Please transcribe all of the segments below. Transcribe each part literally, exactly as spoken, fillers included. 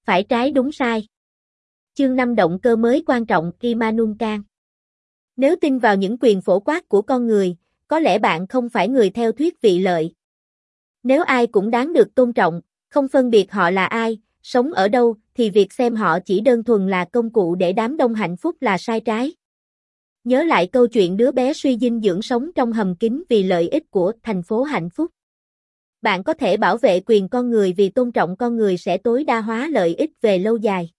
phải trái đúng sai. Chương năm động cơ mới quan trọng Immanuel Kant. Nếu tin vào những quyền phổ quát của con người, có lẽ bạn không phải người theo thuyết vị lợi. Nếu ai cũng đáng được tôn trọng, không phân biệt họ là ai, sống ở đâu, thì việc xem họ chỉ đơn thuần là công cụ để đám đông hạnh phúc là sai trái. Nhớ lại câu chuyện đứa bé suy dinh dưỡng sống trong hầm kín vì lợi ích của thành phố hạnh phúc. Bạn có thể bảo vệ quyền con người vì tôn trọng con người sẽ tối đa hóa lợi ích về lâu dài.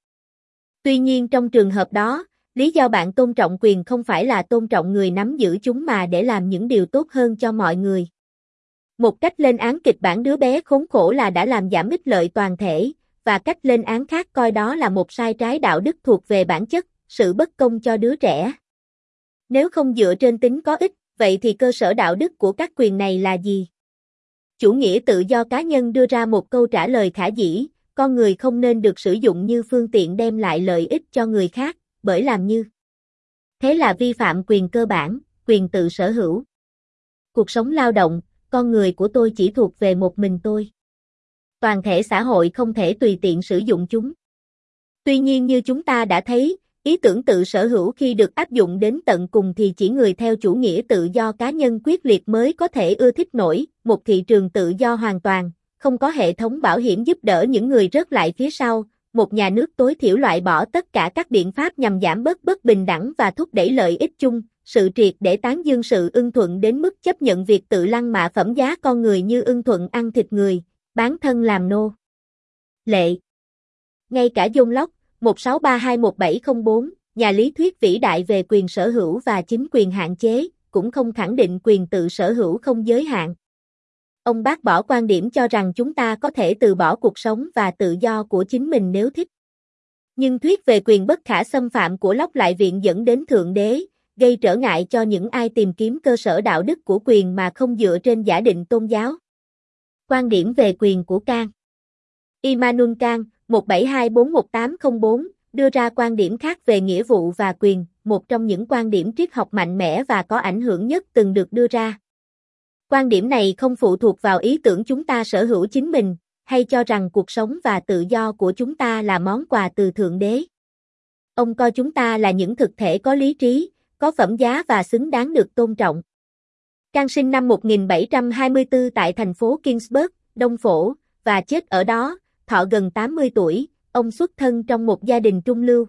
Tuy nhiên trong trường hợp đó, lý do bạn tôn trọng quyền không phải là tôn trọng người nắm giữ chúng mà để làm những điều tốt hơn cho mọi người. Một cách lên án kịch bản đứa bé khốn khổ là đã làm giảm ích lợi toàn thể, và cách lên án khác coi đó là một sai trái đạo đức thuộc về bản chất, sự bất công cho đứa trẻ. Nếu không dựa trên tính có ích, vậy thì cơ sở đạo đức của các quyền này là gì? Chủ nghĩa tự do cá nhân đưa ra một câu trả lời khả dĩ, con người không nên được sử dụng như phương tiện đem lại lợi ích cho người khác, bởi làm như thế là vi phạm quyền cơ bản, quyền tự sở hữu. Cuộc sống lao động, con người của tôi chỉ thuộc về một mình tôi. Toàn thể xã hội không thể tùy tiện sử dụng chúng. Tuy nhiên như chúng ta đã thấy, ý tưởng tự sở hữu khi được áp dụng đến tận cùng thì chỉ người theo chủ nghĩa tự do cá nhân quyết liệt mới có thể ưa thích nổi, một thị trường tự do hoàn toàn, không có hệ thống bảo hiểm giúp đỡ những người rớt lại phía sau, một nhà nước tối thiểu loại bỏ tất cả các biện pháp nhằm giảm bớt bất bình đẳng và thúc đẩy lợi ích chung, sự triệt để tán dương sự ưng thuận đến mức chấp nhận việc tự lăng mạ phẩm giá con người như ưng thuận ăn thịt người, bán thân làm nô lệ. Ngay cả John Locke, một sáu ba hai một bảy không bốn, nhà lý thuyết vĩ đại về quyền sở hữu và chính quyền hạn chế, cũng không khẳng định quyền tự sở hữu không giới hạn. Ông bác bỏ quan điểm cho rằng chúng ta có thể từ bỏ cuộc sống và tự do của chính mình nếu thích. Nhưng thuyết về quyền bất khả xâm phạm của Locke lại viện dẫn đến Thượng Đế, gây trở ngại cho những ai tìm kiếm cơ sở đạo đức của quyền mà không dựa trên giả định tôn giáo. Quan điểm về quyền của Kant. Immanuel Kant, một bảy hai bốn một tám không bốn, đưa ra quan điểm khác về nghĩa vụ và quyền, một trong những quan điểm triết học mạnh mẽ và có ảnh hưởng nhất từng được đưa ra. Quan điểm này không phụ thuộc vào ý tưởng chúng ta sở hữu chính mình, hay cho rằng cuộc sống và tự do của chúng ta là món quà từ Thượng Đế. Ông coi chúng ta là những thực thể có lý trí, có phẩm giá và xứng đáng được tôn trọng. Kant sinh năm một nghìn bảy trăm hai mươi tư tại thành phố Kingsburg, Đông Phổ, và chết ở đó, thọ gần tám mươi tuổi, ông xuất thân trong một gia đình trung lưu.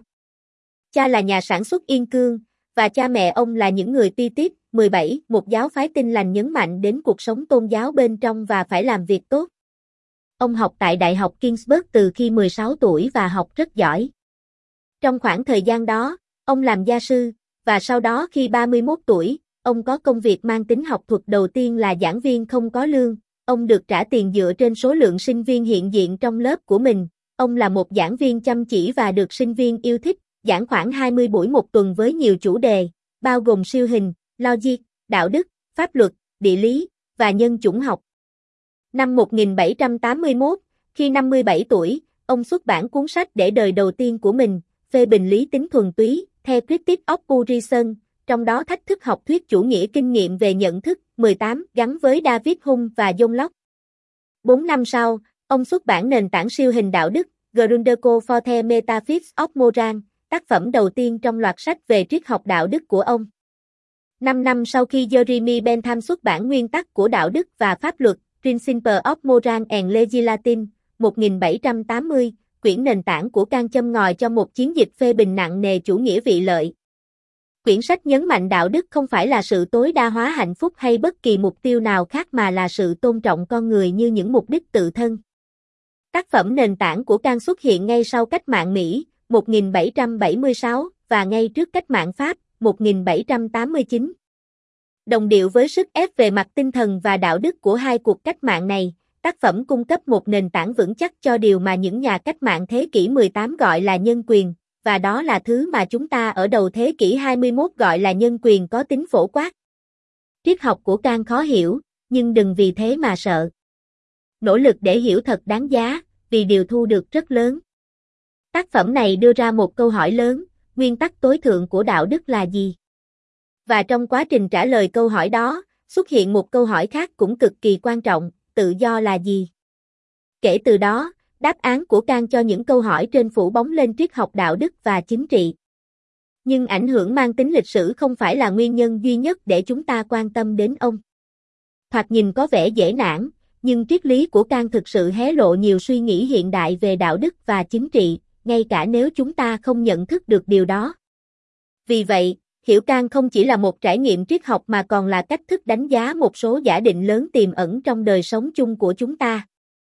Cha là nhà sản xuất yên cương, và cha mẹ ông là những người Pi Tip, mười bảy, một giáo phái Tin lành nhấn mạnh đến cuộc sống tôn giáo bên trong và phải làm việc tốt. Ông học tại Đại học Kingsburg từ khi mười sáu tuổi và học rất giỏi. Trong khoảng thời gian đó, ông làm gia sư, và sau đó khi ba mươi mốt tuổi, ông có công việc mang tính học thuật đầu tiên là giảng viên không có lương. Ông được trả tiền dựa trên số lượng sinh viên hiện diện trong lớp của mình. Ông là một giảng viên chăm chỉ và được sinh viên yêu thích, giảng khoảng hai mươi buổi một tuần với nhiều chủ đề, bao gồm siêu hình, logic, đạo đức, pháp luật, địa lý, và nhân chủng học. Năm một nghìn bảy trăm tám mươi mốt, khi năm mươi bảy tuổi, ông xuất bản cuốn sách để đời đầu tiên của mình, phê bình lý tính thuần túy, theo Critique of Pure Reason, trong đó thách thức học thuyết chủ nghĩa kinh nghiệm về nhận thức, mười tám, gắn với David Hume và John Locke. Bốn năm sau, ông xuất bản nền tảng siêu hình đạo đức, Grundlagen for the Metaphysics of Moral, tác phẩm đầu tiên trong loạt sách về triết học đạo đức của ông. Năm năm sau khi Jeremy Bentham xuất bản Nguyên tắc của đạo đức và pháp luật, Principles of Moral and Legislation, một nghìn bảy trăm tám mươi, quyển nền tảng của Kant châm ngòi cho một chiến dịch phê bình nặng nề chủ nghĩa vị lợi. Quyển sách nhấn mạnh đạo đức không phải là sự tối đa hóa hạnh phúc hay bất kỳ mục tiêu nào khác mà là sự tôn trọng con người như những mục đích tự thân. Tác phẩm nền tảng của Kant xuất hiện ngay sau cách mạng Mỹ, một nghìn bảy trăm bảy mươi sáu, và ngay trước cách mạng Pháp, một nghìn bảy trăm tám mươi chín. Đồng điệu với sức ép về mặt tinh thần và đạo đức của hai cuộc cách mạng này, tác phẩm cung cấp một nền tảng vững chắc cho điều mà những nhà cách mạng thế kỷ mười tám gọi là nhân quyền, và đó là thứ mà chúng ta ở đầu thế kỷ hai mươi mốt gọi là nhân quyền có tính phổ quát. Triết học của Kant khó hiểu, nhưng đừng vì thế mà sợ. Nỗ lực để hiểu thật đáng giá, vì điều thu được rất lớn. Tác phẩm này đưa ra một câu hỏi lớn, nguyên tắc tối thượng của đạo đức là gì? Và trong quá trình trả lời câu hỏi đó, xuất hiện một câu hỏi khác cũng cực kỳ quan trọng, tự do là gì? Kể từ đó, Đáp án của Kant cho những câu hỏi trên phủ bóng lên triết học đạo đức và chính trị. Nhưng ảnh hưởng mang tính lịch sử không phải là nguyên nhân duy nhất để chúng ta quan tâm đến ông. Thoạt nhìn có vẻ dễ nản, nhưng triết lý của Kant thực sự hé lộ nhiều suy nghĩ hiện đại về đạo đức và chính trị, ngay cả nếu chúng ta không nhận thức được điều đó. Vì vậy, hiểu Kant không chỉ là một trải nghiệm triết học mà còn là cách thức đánh giá một số giả định lớn tiềm ẩn trong đời sống chung của chúng ta.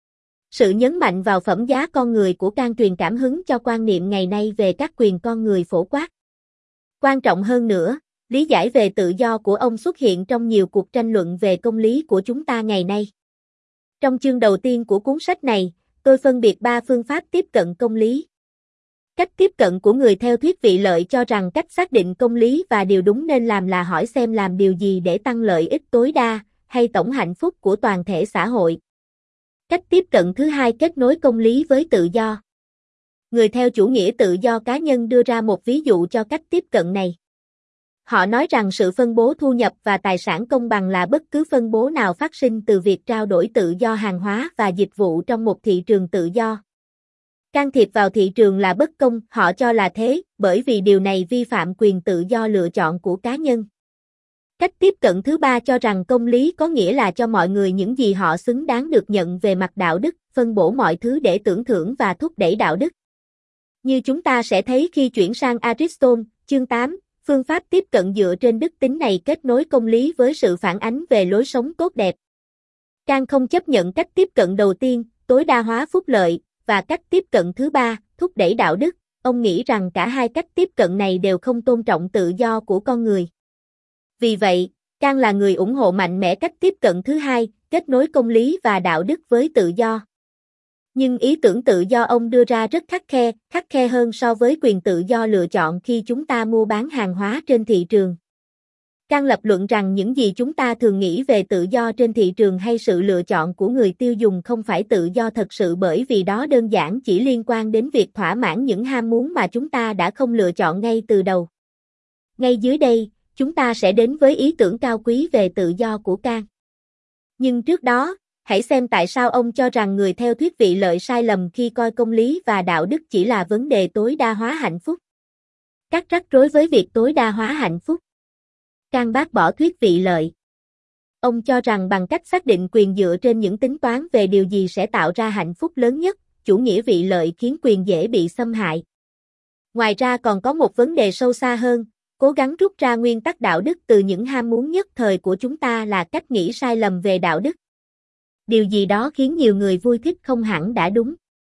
Sự nhấn mạnh vào phẩm giá con người của Kant truyền cảm hứng cho quan niệm ngày nay về các quyền con người phổ quát. Quan trọng hơn nữa, lý giải về tự do của ông xuất hiện trong nhiều cuộc tranh luận về công lý của chúng ta ngày nay. Trong chương đầu tiên của cuốn sách này, tôi phân biệt ba phương pháp tiếp cận công lý. Cách tiếp cận của người theo thuyết vị lợi cho rằng cách xác định công lý và điều đúng nên làm là hỏi xem làm điều gì để tăng lợi ích tối đa, hay tổng hạnh phúc của toàn thể xã hội. Cách tiếp cận thứ hai kết nối công lý với tự do. Người theo chủ nghĩa tự do cá nhân đưa ra một ví dụ cho cách tiếp cận này. Họ nói rằng sự phân bố thu nhập và tài sản công bằng là bất cứ phân bố nào phát sinh từ việc trao đổi tự do hàng hóa và dịch vụ trong một thị trường tự do. Can thiệp vào thị trường là bất công, họ cho là thế, bởi vì điều này vi phạm quyền tự do lựa chọn của cá nhân. Cách tiếp cận thứ ba cho rằng công lý có nghĩa là cho mọi người những gì họ xứng đáng được nhận về mặt đạo đức, phân bổ mọi thứ để tưởng thưởng và thúc đẩy đạo đức. Như chúng ta sẽ thấy khi chuyển sang Aristotle, chương tám, phương pháp tiếp cận dựa trên đức tính này kết nối công lý với sự phản ánh về lối sống tốt đẹp. Kant không chấp nhận cách tiếp cận đầu tiên, tối đa hóa phúc lợi, và cách tiếp cận thứ ba, thúc đẩy đạo đức. Ông nghĩ rằng cả hai cách tiếp cận này đều không tôn trọng tự do của con người. Vì vậy, Kant là người ủng hộ mạnh mẽ cách tiếp cận thứ hai, kết nối công lý và đạo đức với tự do. Nhưng ý tưởng tự do ông đưa ra rất khắt khe, khắt khe hơn so với quyền tự do lựa chọn khi chúng ta mua bán hàng hóa trên thị trường. Kant lập luận rằng những gì chúng ta thường nghĩ về tự do trên thị trường hay sự lựa chọn của người tiêu dùng không phải tự do thật sự, bởi vì đó đơn giản chỉ liên quan đến việc thỏa mãn những ham muốn mà chúng ta đã không lựa chọn ngay từ đầu. Ngay dưới đây, chúng ta sẽ đến với ý tưởng cao quý về tự do của Kant. Nhưng trước đó, hãy xem tại sao ông cho rằng người theo thuyết vị lợi sai lầm khi coi công lý và đạo đức chỉ là vấn đề tối đa hóa hạnh phúc. Các rắc rối với việc tối đa hóa hạnh phúc. Kant bác bỏ thuyết vị lợi. Ông cho rằng bằng cách xác định quyền dựa trên những tính toán về điều gì sẽ tạo ra hạnh phúc lớn nhất, chủ nghĩa vị lợi khiến quyền dễ bị xâm hại. Ngoài ra còn có một vấn đề sâu xa hơn, cố gắng rút ra nguyên tắc đạo đức từ những ham muốn nhất thời của chúng ta là cách nghĩ sai lầm về đạo đức. Điều gì đó khiến nhiều người vui thích không hẳn đã đúng.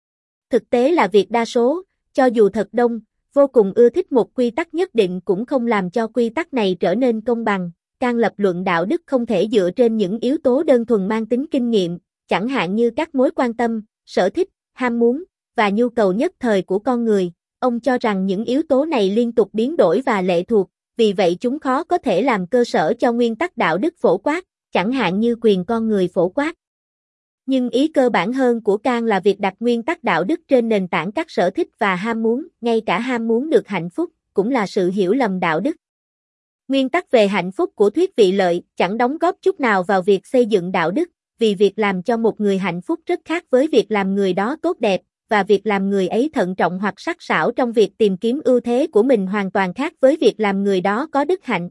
Thực tế là việc đa số, cho dù thật đông, vô cùng ưa thích một quy tắc nhất định cũng không làm cho quy tắc này trở nên công bằng. Kant lập luận đạo đức không thể dựa trên những yếu tố đơn thuần mang tính kinh nghiệm, chẳng hạn như các mối quan tâm, sở thích, ham muốn, và nhu cầu nhất thời của con người. Ông cho rằng những yếu tố này liên tục biến đổi và lệ thuộc, vì vậy chúng khó có thể làm cơ sở cho nguyên tắc đạo đức phổ quát, chẳng hạn như quyền con người phổ quát. Nhưng ý cơ bản hơn của Kant là việc đặt nguyên tắc đạo đức trên nền tảng các sở thích và ham muốn, ngay cả ham muốn được hạnh phúc, cũng là sự hiểu lầm đạo đức. Nguyên tắc về hạnh phúc của thuyết vị lợi chẳng đóng góp chút nào vào việc xây dựng đạo đức, vì việc làm cho một người hạnh phúc rất khác với việc làm người đó tốt đẹp, và việc làm người ấy thận trọng hoặc sắc sảo trong việc tìm kiếm ưu thế của mình hoàn toàn khác với việc làm người đó có đức hạnh.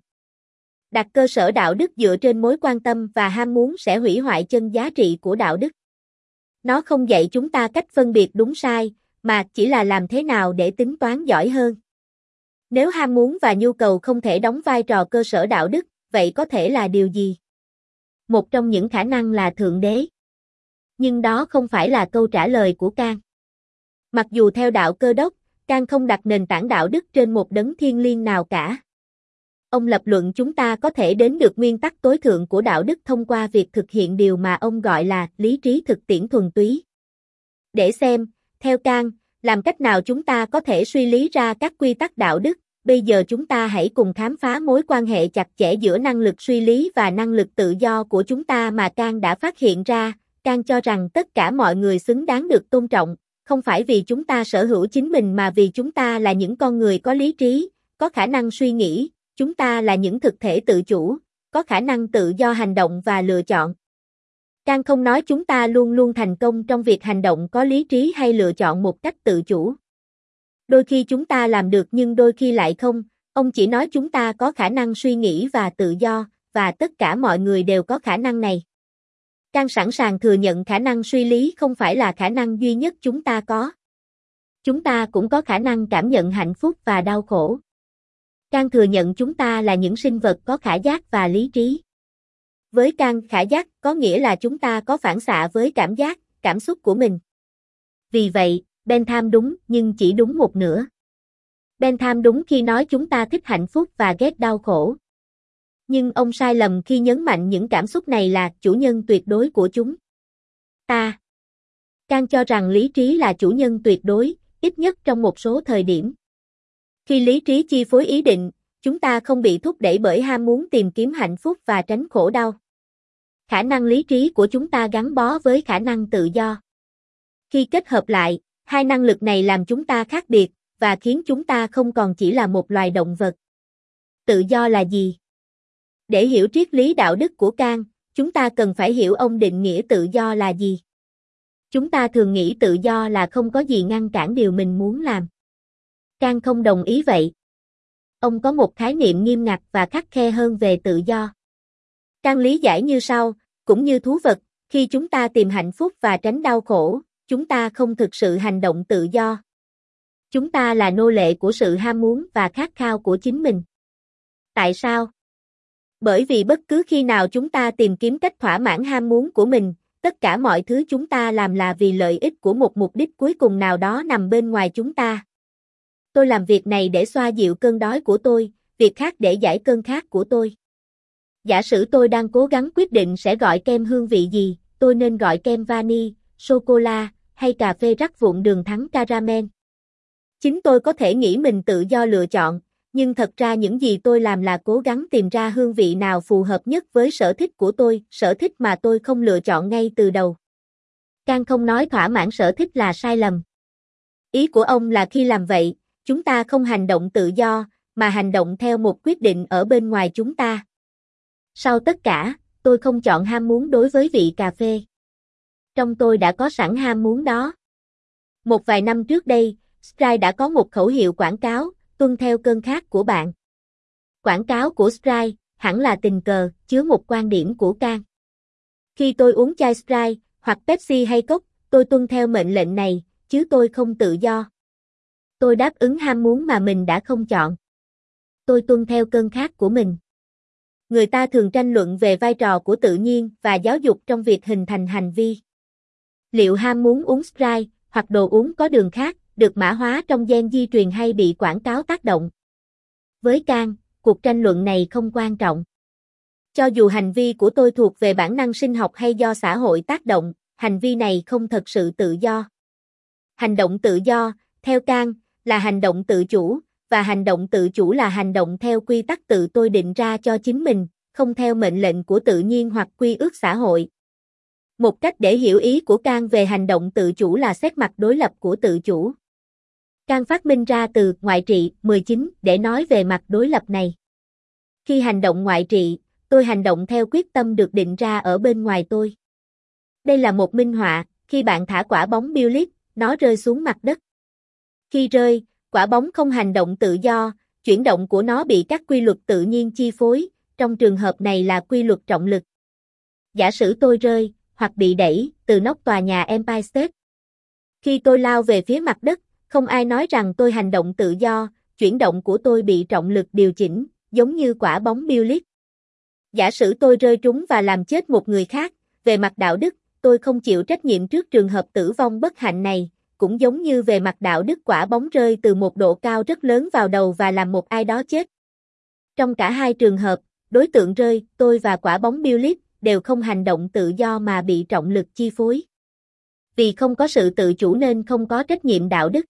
Đặt cơ sở đạo đức dựa trên mối quan tâm và ham muốn sẽ hủy hoại chân giá trị của đạo đức. Nó không dạy chúng ta cách phân biệt đúng sai, mà chỉ là làm thế nào để tính toán giỏi hơn. Nếu ham muốn và nhu cầu không thể đóng vai trò cơ sở đạo đức, vậy có thể là điều gì? Một trong những khả năng là Thượng Đế. Nhưng đó không phải là câu trả lời của Kant. Mặc dù theo đạo Cơ đốc, Kant không đặt nền tảng đạo đức trên một đấng thiêng liêng nào cả. Ông lập luận chúng ta có thể đến được nguyên tắc tối thượng của đạo đức thông qua việc thực hiện điều mà ông gọi là lý trí thực tiễn thuần túy. Để xem, theo Kant, làm cách nào chúng ta có thể suy lý ra các quy tắc đạo đức, bây giờ chúng ta hãy cùng khám phá mối quan hệ chặt chẽ giữa năng lực suy lý và năng lực tự do của chúng ta mà Kant đã phát hiện ra. Kant cho rằng tất cả mọi người xứng đáng được tôn trọng, không phải vì chúng ta sở hữu chính mình mà vì chúng ta là những con người có lý trí, có khả năng suy nghĩ, chúng ta là những thực thể tự chủ, có khả năng tự do hành động và lựa chọn. Can không nói chúng ta luôn luôn thành công trong việc hành động có lý trí hay lựa chọn một cách tự chủ. Đôi khi chúng ta làm được nhưng đôi khi lại không, ông chỉ nói chúng ta có khả năng suy nghĩ và tự do, và tất cả mọi người đều có khả năng này. Can sẵn sàng thừa nhận khả năng suy lý không phải là khả năng duy nhất chúng ta có. Chúng ta cũng có khả năng cảm nhận hạnh phúc và đau khổ. Can thừa nhận chúng ta là những sinh vật có khả giác và lý trí. Với Can, khả giác có nghĩa là chúng ta có phản xạ với cảm giác, cảm xúc của mình. Vì vậy, Bentham đúng nhưng chỉ đúng một nửa. Bentham đúng khi nói chúng ta thích hạnh phúc và ghét đau khổ. Nhưng ông sai lầm khi nhấn mạnh những cảm xúc này là chủ nhân tuyệt đối của chúng ta. Can cho rằng lý trí là chủ nhân tuyệt đối, ít nhất trong một số thời điểm. Khi lý trí chi phối ý định, chúng ta không bị thúc đẩy bởi ham muốn tìm kiếm hạnh phúc và tránh khổ đau. Khả năng lý trí của chúng ta gắn bó với khả năng tự do. Khi kết hợp lại, hai năng lực này làm chúng ta khác biệt, và khiến chúng ta không còn chỉ là một loài động vật. Tự do là gì? Để hiểu triết lý đạo đức của Can, chúng ta cần phải hiểu ông định nghĩa tự do là gì. Chúng ta thường nghĩ tự do là không có gì ngăn cản điều mình muốn làm. Can không đồng ý vậy. Ông có một khái niệm nghiêm ngặt và khắt khe hơn về tự do. Can lý giải như sau, cũng như thú vật, khi chúng ta tìm hạnh phúc và tránh đau khổ, chúng ta không thực sự hành động tự do. Chúng ta là nô lệ của sự ham muốn và khát khao của chính mình. Tại sao? Bởi vì bất cứ khi nào chúng ta tìm kiếm cách thỏa mãn ham muốn của mình, tất cả mọi thứ chúng ta làm là vì lợi ích của một mục đích cuối cùng nào đó nằm bên ngoài chúng ta. Tôi làm việc này để xoa dịu cơn đói của tôi, việc khác để giải cơn khát của tôi. Giả sử tôi đang cố gắng quyết định sẽ gọi kem hương vị gì, tôi nên gọi kem vani, sô-cô-la, hay cà phê rắc vụn đường thắng caramel. Chính tôi có thể nghĩ mình tự do lựa chọn, nhưng thật ra những gì tôi làm là cố gắng tìm ra hương vị nào phù hợp nhất với sở thích của tôi, sở thích mà tôi không lựa chọn ngay từ đầu. Can không nói thỏa mãn sở thích là sai lầm. Ý của ông là khi làm vậy, chúng ta không hành động tự do, mà hành động theo một quyết định ở bên ngoài chúng ta. Sau tất cả, tôi không chọn ham muốn đối với vị cà phê. Trong tôi đã có sẵn ham muốn đó. Một vài năm trước đây, Sprite đã có một khẩu hiệu quảng cáo, tuân theo cơn khát của bạn. Quảng cáo của Sprite, hẳn là tình cờ, chứa một quan điểm của Can. Khi tôi uống chai Sprite, hoặc Pepsi hay Coke, tôi tuân theo mệnh lệnh này, chứ tôi không tự do. Tôi đáp ứng ham muốn mà mình đã không chọn. Tôi tuân theo cơn khát của mình. Người ta thường tranh luận về vai trò của tự nhiên và giáo dục trong việc hình thành hành vi. Liệu ham muốn uống Sprite, hoặc đồ uống có đường khác, được mã hóa trong gen di truyền hay bị quảng cáo tác động? Với Can, cuộc tranh luận này không quan trọng. Cho dù hành vi của tôi thuộc về bản năng sinh học hay do xã hội tác động, hành vi này không thật sự tự do. Hành động tự do, theo Can, là hành động tự chủ, và hành động tự chủ là hành động theo quy tắc tự tôi định ra cho chính mình, không theo mệnh lệnh của tự nhiên hoặc quy ước xã hội. Một cách để hiểu ý của Can về hành động tự chủ là xét mặt đối lập của tự chủ. Can phát minh ra từ ngoại trị mười chín để nói về mặt đối lập này. Khi hành động ngoại trị, tôi hành động theo quyết tâm được định ra ở bên ngoài tôi. Đây là một minh họa, khi bạn thả quả bóng billiard, nó rơi xuống mặt đất. Khi rơi, quả bóng không hành động tự do, chuyển động của nó bị các quy luật tự nhiên chi phối, trong trường hợp này là quy luật trọng lực. Giả sử tôi rơi, hoặc bị đẩy, từ nóc tòa nhà Empire State. Khi tôi lao về phía mặt đất, không ai nói rằng tôi hành động tự do, chuyển động của tôi bị trọng lực điều chỉnh, giống như quả bóng billiard. Giả sử tôi rơi trúng và làm chết một người khác, về mặt đạo đức, tôi không chịu trách nhiệm trước trường hợp tử vong bất hạnh này, cũng giống như về mặt đạo đức quả bóng rơi từ một độ cao rất lớn vào đầu và làm một ai đó chết. Trong cả hai trường hợp, đối tượng rơi, tôi và quả bóng billiard, đều không hành động tự do mà bị trọng lực chi phối. Vì không có sự tự chủ nên không có trách nhiệm đạo đức.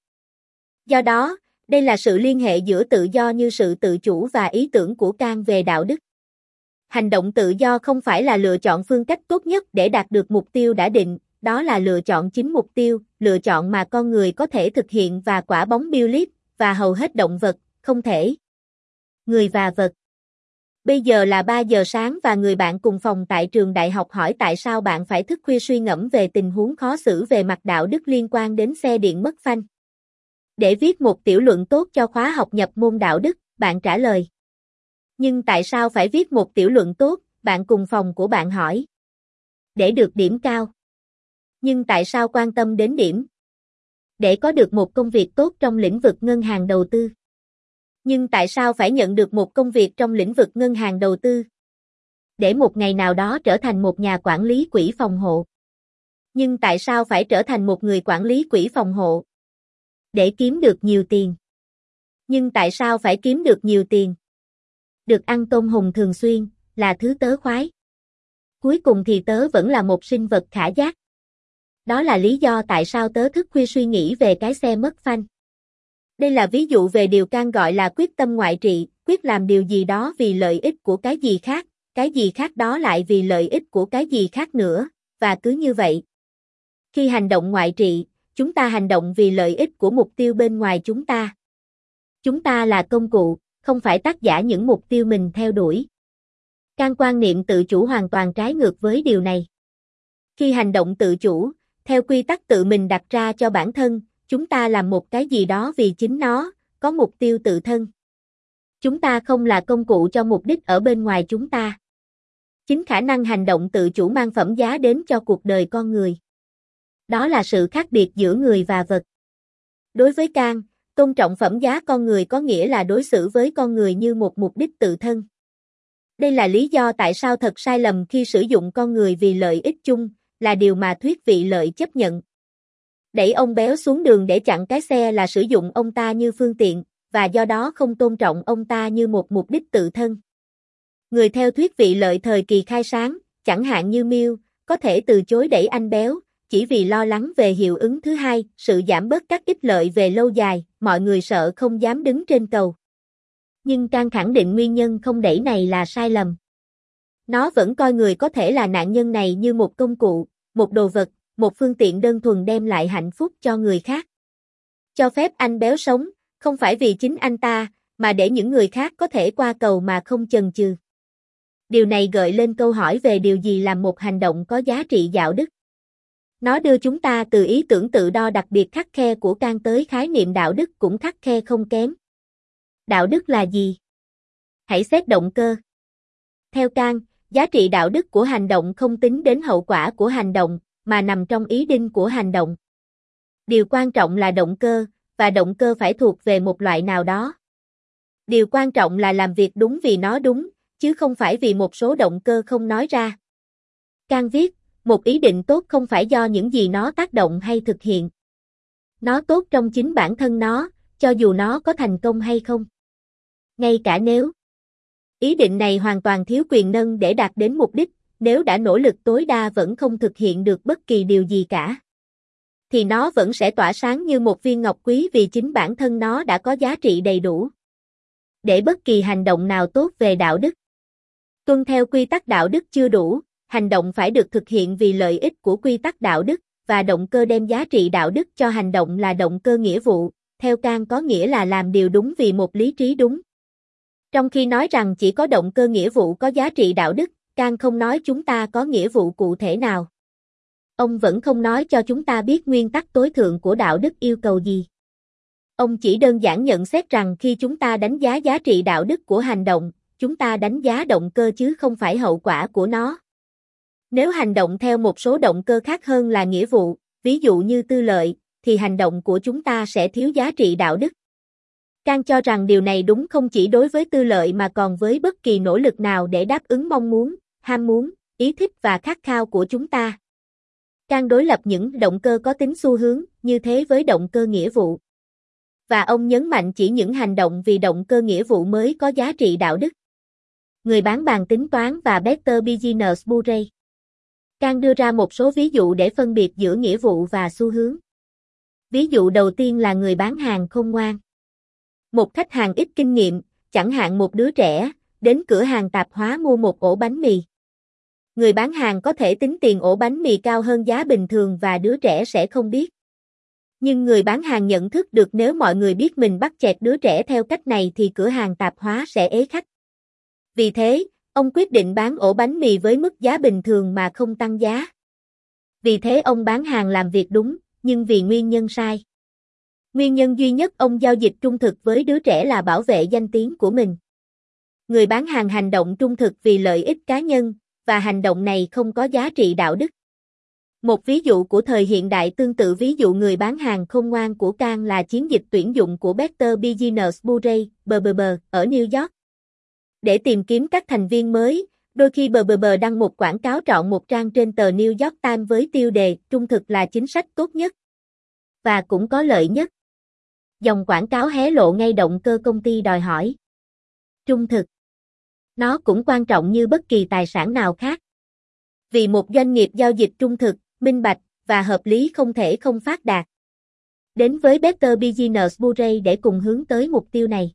Do đó, đây là sự liên hệ giữa tự do như sự tự chủ và ý tưởng của Can về đạo đức. Hành động tự do không phải là lựa chọn phương cách tốt nhất để đạt được mục tiêu đã định, đó là lựa chọn chính mục tiêu, lựa chọn mà con người có thể thực hiện và quả bóng billiard, và hầu hết động vật, không thể. Người và vật. Bây giờ là ba giờ sáng và người bạn cùng phòng tại trường đại học hỏi tại sao bạn phải thức khuya suy ngẫm về tình huống khó xử về mặt đạo đức liên quan đến xe điện mất phanh. Để viết một tiểu luận tốt cho khóa học nhập môn đạo đức, bạn trả lời. Nhưng tại sao phải viết một tiểu luận tốt, bạn cùng phòng của bạn hỏi. Để được điểm cao. Nhưng tại sao quan tâm đến điểm? Để có được một công việc tốt trong lĩnh vực ngân hàng đầu tư. Nhưng tại sao phải nhận được một công việc trong lĩnh vực ngân hàng đầu tư? Để một ngày nào đó trở thành một nhà quản lý quỹ phòng hộ. Nhưng tại sao phải trở thành một người quản lý quỹ phòng hộ? Để kiếm được nhiều tiền. Nhưng tại sao phải kiếm được nhiều tiền? Được ăn tôm hùm thường xuyên, là thứ tớ khoái. Cuối cùng thì tớ vẫn là một sinh vật khả giác. Đó là lý do tại sao tớ thức khuya suy nghĩ về cái xe mất phanh. Đây là ví dụ về điều Kant gọi là quyết tâm ngoại trị, quyết làm điều gì đó vì lợi ích của cái gì khác, cái gì khác đó lại vì lợi ích của cái gì khác nữa, và cứ như vậy. Khi hành động ngoại trị, chúng ta hành động vì lợi ích của mục tiêu bên ngoài chúng ta. Chúng ta là công cụ, không phải tác giả những mục tiêu mình theo đuổi. Kant quan niệm tự chủ hoàn toàn trái ngược với điều này. Khi hành động tự chủ, theo quy tắc tự mình đặt ra cho bản thân, chúng ta làm một cái gì đó vì chính nó, có mục tiêu tự thân. Chúng ta không là công cụ cho mục đích ở bên ngoài chúng ta. Chính khả năng hành động tự chủ mang phẩm giá đến cho cuộc đời con người. Đó là sự khác biệt giữa người và vật. Đối với Kant, tôn trọng phẩm giá con người có nghĩa là đối xử với con người như một mục đích tự thân. Đây là lý do tại sao thật sai lầm khi sử dụng con người vì lợi ích chung, là điều mà thuyết vị lợi chấp nhận. Đẩy ông béo xuống đường để chặn cái xe là sử dụng ông ta như phương tiện, và do đó không tôn trọng ông ta như một mục đích tự thân. Người theo thuyết vị lợi thời kỳ khai sáng, chẳng hạn như Mill, có thể từ chối đẩy anh béo, chỉ vì lo lắng về hiệu ứng thứ hai, sự giảm bớt các ích lợi về lâu dài, mọi người sợ không dám đứng trên cầu. Nhưng Kant khẳng định nguyên nhân không đẩy này là sai lầm. Nó vẫn coi người có thể là nạn nhân này như một công cụ, một đồ vật, một phương tiện đơn thuần đem lại hạnh phúc cho người khác. Cho phép anh béo sống, không phải vì chính anh ta, mà để những người khác có thể qua cầu mà không chần chừ. Điều này gợi lên câu hỏi về điều gì làm một hành động có giá trị đạo đức. Nó đưa chúng ta từ ý tưởng tự đo đặc biệt khắt khe của Kant tới khái niệm đạo đức cũng khắt khe không kém. Đạo đức là gì? Hãy xét động cơ. Theo Kant, giá trị đạo đức của hành động không tính đến hậu quả của hành động, mà nằm trong ý định của hành động. Điều quan trọng là động cơ, và động cơ phải thuộc về một loại nào đó. Điều quan trọng là làm việc đúng vì nó đúng, chứ không phải vì một số động cơ không nói ra. Kant viết, một ý định tốt không phải do những gì nó tác động hay thực hiện. Nó tốt trong chính bản thân nó, cho dù nó có thành công hay không. Ngay cả nếu ý định này hoàn toàn thiếu quyền năng để đạt đến mục đích, nếu đã nỗ lực tối đa vẫn không thực hiện được bất kỳ điều gì cả, thì nó vẫn sẽ tỏa sáng như một viên ngọc quý vì chính bản thân nó đã có giá trị đầy đủ. Để bất kỳ hành động nào tốt về đạo đức tuân theo quy tắc đạo đức chưa đủ, hành động phải được thực hiện vì lợi ích của quy tắc đạo đức, và động cơ đem giá trị đạo đức cho hành động là động cơ nghĩa vụ, theo Kant có nghĩa là làm điều đúng vì một lý trí đúng. Trong khi nói rằng chỉ có động cơ nghĩa vụ có giá trị đạo đức, Kant không nói chúng ta có nghĩa vụ cụ thể nào. Ông vẫn không nói cho chúng ta biết nguyên tắc tối thượng của đạo đức yêu cầu gì. Ông chỉ đơn giản nhận xét rằng khi chúng ta đánh giá giá trị đạo đức của hành động, chúng ta đánh giá động cơ chứ không phải hậu quả của nó. Nếu hành động theo một số động cơ khác hơn là nghĩa vụ, ví dụ như tư lợi, thì hành động của chúng ta sẽ thiếu giá trị đạo đức. Kant cho rằng điều này đúng không chỉ đối với tư lợi mà còn với bất kỳ nỗ lực nào để đáp ứng mong muốn, ham muốn, ý thích và khát khao của chúng ta. Kant đối lập những động cơ có tính xu hướng như thế với động cơ nghĩa vụ. Và ông nhấn mạnh chỉ những hành động vì động cơ nghĩa vụ mới có giá trị đạo đức. Người bán bàn tính toán và Better Business Bureau. Kant đưa ra một số ví dụ để phân biệt giữa nghĩa vụ và xu hướng. Ví dụ đầu tiên là người bán hàng khôn ngoan. Một khách hàng ít kinh nghiệm, chẳng hạn một đứa trẻ, đến cửa hàng tạp hóa mua một ổ bánh mì. Người bán hàng có thể tính tiền ổ bánh mì cao hơn giá bình thường và đứa trẻ sẽ không biết. Nhưng người bán hàng nhận thức được nếu mọi người biết mình bắt chẹt đứa trẻ theo cách này thì cửa hàng tạp hóa sẽ ế khách. Vì thế, ông quyết định bán ổ bánh mì với mức giá bình thường mà không tăng giá. Vì thế ông bán hàng làm việc đúng, nhưng vì nguyên nhân sai. Nguyên nhân duy nhất ông giao dịch trung thực với đứa trẻ là bảo vệ danh tiếng của mình. Người bán hàng hành động trung thực vì lợi ích cá nhân, và hành động này không có giá trị đạo đức. Một ví dụ của thời hiện đại tương tự ví dụ người bán hàng khôn ngoan của Can là chiến dịch tuyển dụng của Better Business Bureau, B B B, ở New York. Để tìm kiếm các thành viên mới, đôi khi B B B đăng một quảng cáo trọn một trang trên tờ New York Times với tiêu đề "Trung thực là chính sách tốt nhất" và cũng có lợi nhất. Dòng quảng cáo hé lộ ngay động cơ công ty đòi hỏi trung thực. Nó cũng quan trọng như bất kỳ tài sản nào khác. Vì một doanh nghiệp giao dịch trung thực, minh bạch và hợp lý không thể không phát đạt. Đến với Better Business Bureau để cùng hướng tới mục tiêu này.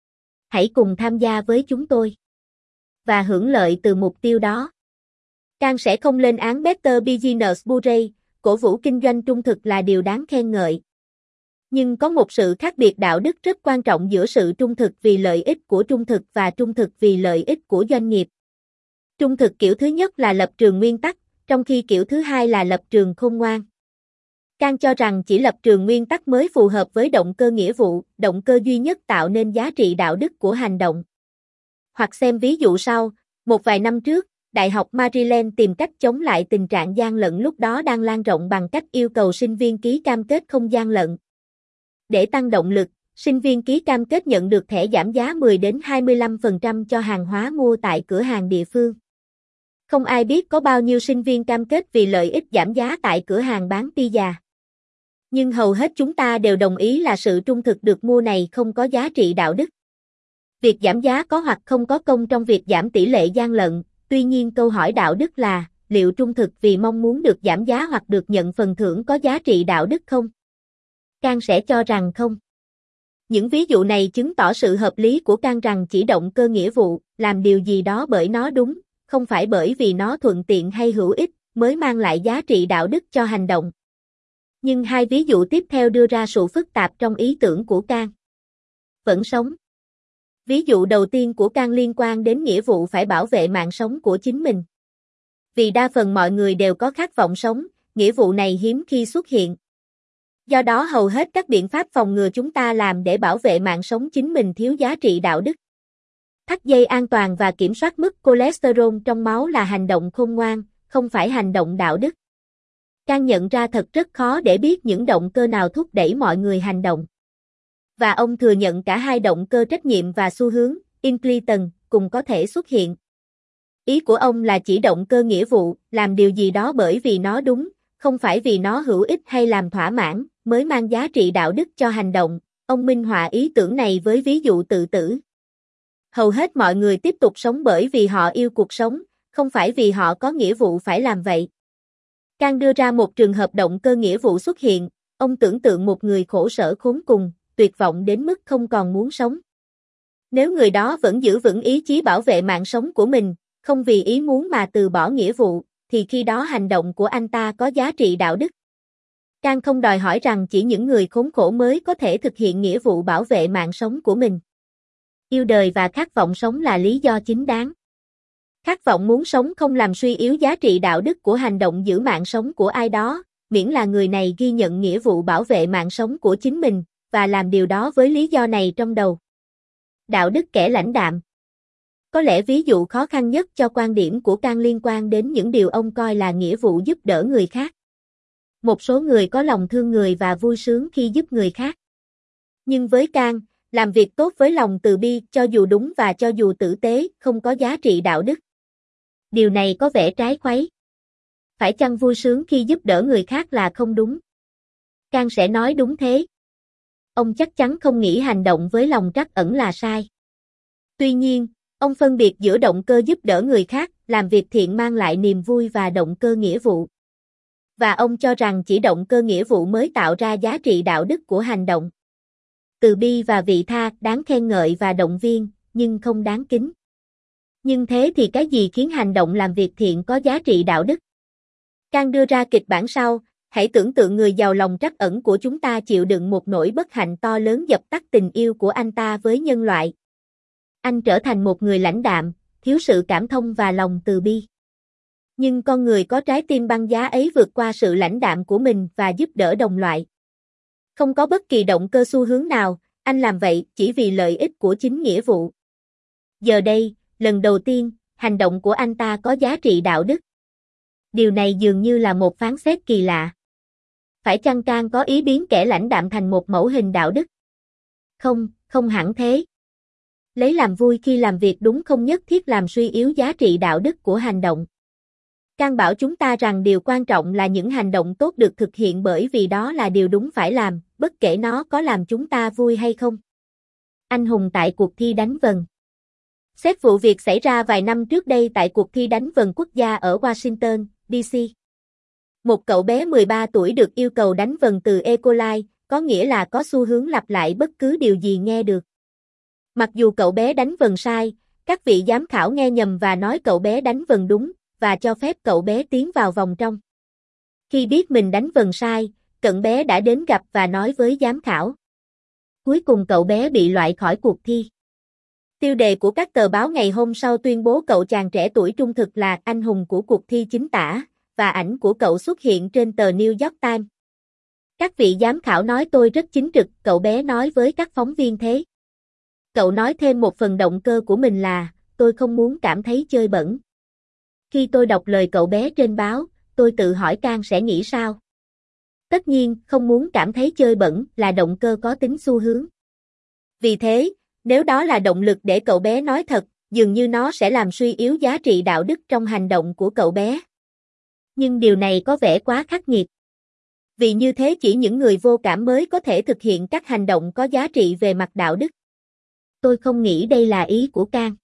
Hãy cùng tham gia với chúng tôi và hưởng lợi từ mục tiêu đó. Can sẽ không lên án Better Business Bureau, cổ vũ kinh doanh trung thực là điều đáng khen ngợi. Nhưng có một sự khác biệt đạo đức rất quan trọng giữa sự trung thực vì lợi ích của trung thực và trung thực vì lợi ích của doanh nghiệp. Trung thực kiểu thứ nhất là lập trường nguyên tắc, trong khi kiểu thứ hai là lập trường khôn ngoan. Can cho rằng chỉ lập trường nguyên tắc mới phù hợp với động cơ nghĩa vụ, động cơ duy nhất tạo nên giá trị đạo đức của hành động. Hoặc xem ví dụ sau, một vài năm trước, Đại học Maryland tìm cách chống lại tình trạng gian lận lúc đó đang lan rộng bằng cách yêu cầu sinh viên ký cam kết không gian lận. Để tăng động lực, sinh viên ký cam kết nhận được thẻ giảm giá mười đến hai mươi lăm phần trăm cho hàng hóa mua tại cửa hàng địa phương. Không ai biết có bao nhiêu sinh viên cam kết vì lợi ích giảm giá tại cửa hàng bán pizza. Nhưng hầu hết chúng ta đều đồng ý là sự trung thực được mua này không có giá trị đạo đức. Việc giảm giá có hoặc không có công trong việc giảm tỷ lệ gian lận, tuy nhiên câu hỏi đạo đức là, liệu trung thực vì mong muốn được giảm giá hoặc được nhận phần thưởng có giá trị đạo đức không? Can sẽ cho rằng không. Những ví dụ này chứng tỏ sự hợp lý của Can rằng chỉ động cơ nghĩa vụ, làm điều gì đó bởi nó đúng, không phải bởi vì nó thuận tiện hay hữu ích, mới mang lại giá trị đạo đức cho hành động. Nhưng hai ví dụ tiếp theo đưa ra sự phức tạp trong ý tưởng của Can. Vẫn sống. Ví dụ đầu tiên của Can liên quan đến nghĩa vụ phải bảo vệ mạng sống của chính mình. Vì đa phần mọi người đều có khát vọng sống, nghĩa vụ này hiếm khi xuất hiện. Do đó hầu hết các biện pháp phòng ngừa chúng ta làm để bảo vệ mạng sống chính mình thiếu giá trị đạo đức. Thắt dây an toàn và kiểm soát mức cholesterol trong máu là hành động khôn ngoan, không phải hành động đạo đức. Can nhận ra thật rất khó để biết những động cơ nào thúc đẩy mọi người hành động. Và ông thừa nhận cả hai động cơ trách nhiệm và xu hướng, inclination, cùng có thể xuất hiện. Ý của ông là chỉ động cơ nghĩa vụ, làm điều gì đó bởi vì nó đúng, không phải vì nó hữu ích hay làm thỏa mãn, mới mang giá trị đạo đức cho hành động. Ông minh họa ý tưởng này với ví dụ tự tử. Hầu hết mọi người tiếp tục sống bởi vì họ yêu cuộc sống, không phải vì họ có nghĩa vụ phải làm vậy. Can đưa ra một trường hợp động cơ nghĩa vụ xuất hiện, ông tưởng tượng một người khổ sở khốn cùng, tuyệt vọng đến mức không còn muốn sống. Nếu người đó vẫn giữ vững ý chí bảo vệ mạng sống của mình, không vì ý muốn mà từ bỏ nghĩa vụ, thì khi đó hành động của anh ta có giá trị đạo đức. Can không đòi hỏi rằng chỉ những người khốn khổ mới có thể thực hiện nghĩa vụ bảo vệ mạng sống của mình. Yêu đời và khát vọng sống là lý do chính đáng. Khát vọng muốn sống không làm suy yếu giá trị đạo đức của hành động giữ mạng sống của ai đó, miễn là người này ghi nhận nghĩa vụ bảo vệ mạng sống của chính mình, và làm điều đó với lý do này trong đầu. Đạo đức kẻ lãnh đạm. Có lẽ ví dụ khó khăn nhất cho quan điểm của Can liên quan đến những điều ông coi là nghĩa vụ giúp đỡ người khác. Một số người có lòng thương người và vui sướng khi giúp người khác. Nhưng với Can, làm việc tốt với lòng từ bi, cho dù đúng và cho dù tử tế, không có giá trị đạo đức. Điều này có vẻ trái khuấy. Phải chăng vui sướng khi giúp đỡ người khác là không đúng? Can sẽ nói đúng thế. Ông chắc chắn không nghĩ hành động với lòng trắc ẩn là sai. Tuy nhiên, ông phân biệt giữa động cơ giúp đỡ người khác, làm việc thiện mang lại niềm vui và động cơ nghĩa vụ. Và ông cho rằng chỉ động cơ nghĩa vụ mới tạo ra giá trị đạo đức của hành động. Từ bi và vị tha đáng khen ngợi và động viên, nhưng không đáng kính. Nhưng thế thì cái gì khiến hành động làm việc thiện có giá trị đạo đức? Can đưa ra kịch bản sau, hãy tưởng tượng người giàu lòng trắc ẩn của chúng ta chịu đựng một nỗi bất hạnh to lớn dập tắt tình yêu của anh ta với nhân loại. Anh trở thành một người lãnh đạm, thiếu sự cảm thông và lòng từ bi. Nhưng con người có trái tim băng giá ấy vượt qua sự lãnh đạm của mình và giúp đỡ đồng loại. Không có bất kỳ động cơ xu hướng nào, anh làm vậy chỉ vì lợi ích của chính nghĩa vụ. Giờ đây, lần đầu tiên, hành động của anh ta có giá trị đạo đức. Điều này dường như là một phán xét kỳ lạ. Phải chăng Cang có ý biến kẻ lãnh đạm thành một mẫu hình đạo đức? Không, không hẳn thế. Lấy làm vui khi làm việc đúng không nhất thiết làm suy yếu giá trị đạo đức của hành động. Cang bảo chúng ta rằng điều quan trọng là những hành động tốt được thực hiện bởi vì đó là điều đúng phải làm, bất kể nó có làm chúng ta vui hay không. Anh hùng tại cuộc thi đánh vần. Xét vụ việc xảy ra vài năm trước đây tại cuộc thi đánh vần quốc gia ở Washington, D C Một cậu bé mười ba tuổi được yêu cầu đánh vần từ E. coli, có nghĩa là có xu hướng lặp lại bất cứ điều gì nghe được. Mặc dù cậu bé đánh vần sai, các vị giám khảo nghe nhầm và nói cậu bé đánh vần đúng, và cho phép cậu bé tiến vào vòng trong. Khi biết mình đánh vần sai, cậu bé đã đến gặp và nói với giám khảo. Cuối cùng cậu bé bị loại khỏi cuộc thi. Tiêu đề của các tờ báo ngày hôm sau tuyên bố cậu chàng trẻ tuổi trung thực là anh hùng của cuộc thi chính tả, và ảnh của cậu xuất hiện trên tờ New York Times. Các vị giám khảo nói tôi rất chính trực, cậu bé nói với các phóng viên thế. Cậu nói thêm một phần động cơ của mình là, tôi không muốn cảm thấy chơi bẩn. Khi tôi đọc lời cậu bé trên báo, tôi tự hỏi Cang sẽ nghĩ sao? Tất nhiên, không muốn cảm thấy chơi bẩn là động cơ có tính xu hướng. Vì thế, nếu đó là động lực để cậu bé nói thật, dường như nó sẽ làm suy yếu giá trị đạo đức trong hành động của cậu bé. Nhưng điều này có vẻ quá khắc nghiệt. Vì như thế chỉ những người vô cảm mới có thể thực hiện các hành động có giá trị về mặt đạo đức. Tôi không nghĩ đây là ý của Cang.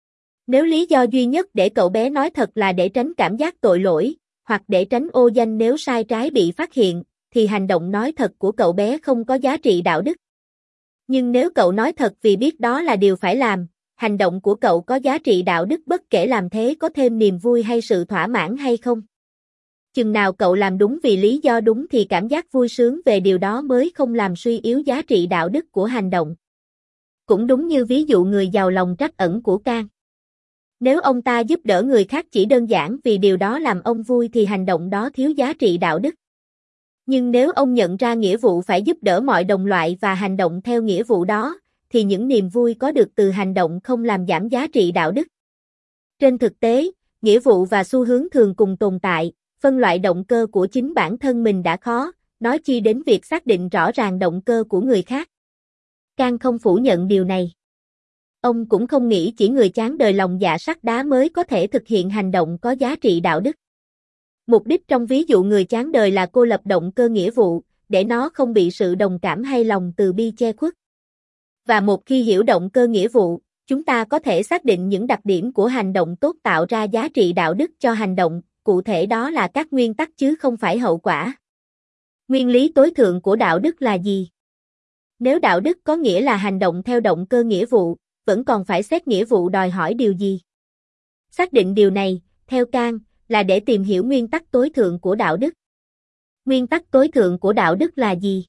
Nếu lý do duy nhất để cậu bé nói thật là để tránh cảm giác tội lỗi, hoặc để tránh ô danh nếu sai trái bị phát hiện, thì hành động nói thật của cậu bé không có giá trị đạo đức. Nhưng nếu cậu nói thật vì biết đó là điều phải làm, hành động của cậu có giá trị đạo đức bất kể làm thế có thêm niềm vui hay sự thỏa mãn hay không. Chừng nào cậu làm đúng vì lý do đúng thì cảm giác vui sướng về điều đó mới không làm suy yếu giá trị đạo đức của hành động. Cũng đúng như ví dụ người giàu lòng trắc ẩn của Cang. Nếu ông ta giúp đỡ người khác chỉ đơn giản vì điều đó làm ông vui thì hành động đó thiếu giá trị đạo đức. Nhưng nếu ông nhận ra nghĩa vụ phải giúp đỡ mọi đồng loại và hành động theo nghĩa vụ đó, thì những niềm vui có được từ hành động không làm giảm giá trị đạo đức. Trên thực tế, nghĩa vụ và xu hướng thường cùng tồn tại, phân loại động cơ của chính bản thân mình đã khó, nói chi đến việc xác định rõ ràng động cơ của người khác. Cang không phủ nhận điều này. Ông cũng không nghĩ chỉ người chán đời lòng dạ sắt đá mới có thể thực hiện hành động có giá trị đạo đức. Mục đích trong ví dụ người chán đời là cô lập động cơ nghĩa vụ, để nó không bị sự đồng cảm hay lòng từ bi che khuất. Và một khi hiểu động cơ nghĩa vụ, chúng ta có thể xác định những đặc điểm của hành động tốt tạo ra giá trị đạo đức cho hành động, cụ thể đó là các nguyên tắc chứ không phải hậu quả. Nguyên lý tối thượng của đạo đức là gì? Nếu đạo đức có nghĩa là hành động theo động cơ nghĩa vụ, vẫn còn phải xét nghĩa vụ đòi hỏi điều gì? Xác định điều này, theo Cang, là để tìm hiểu nguyên tắc tối thượng của đạo đức. Nguyên tắc tối thượng của đạo đức là gì?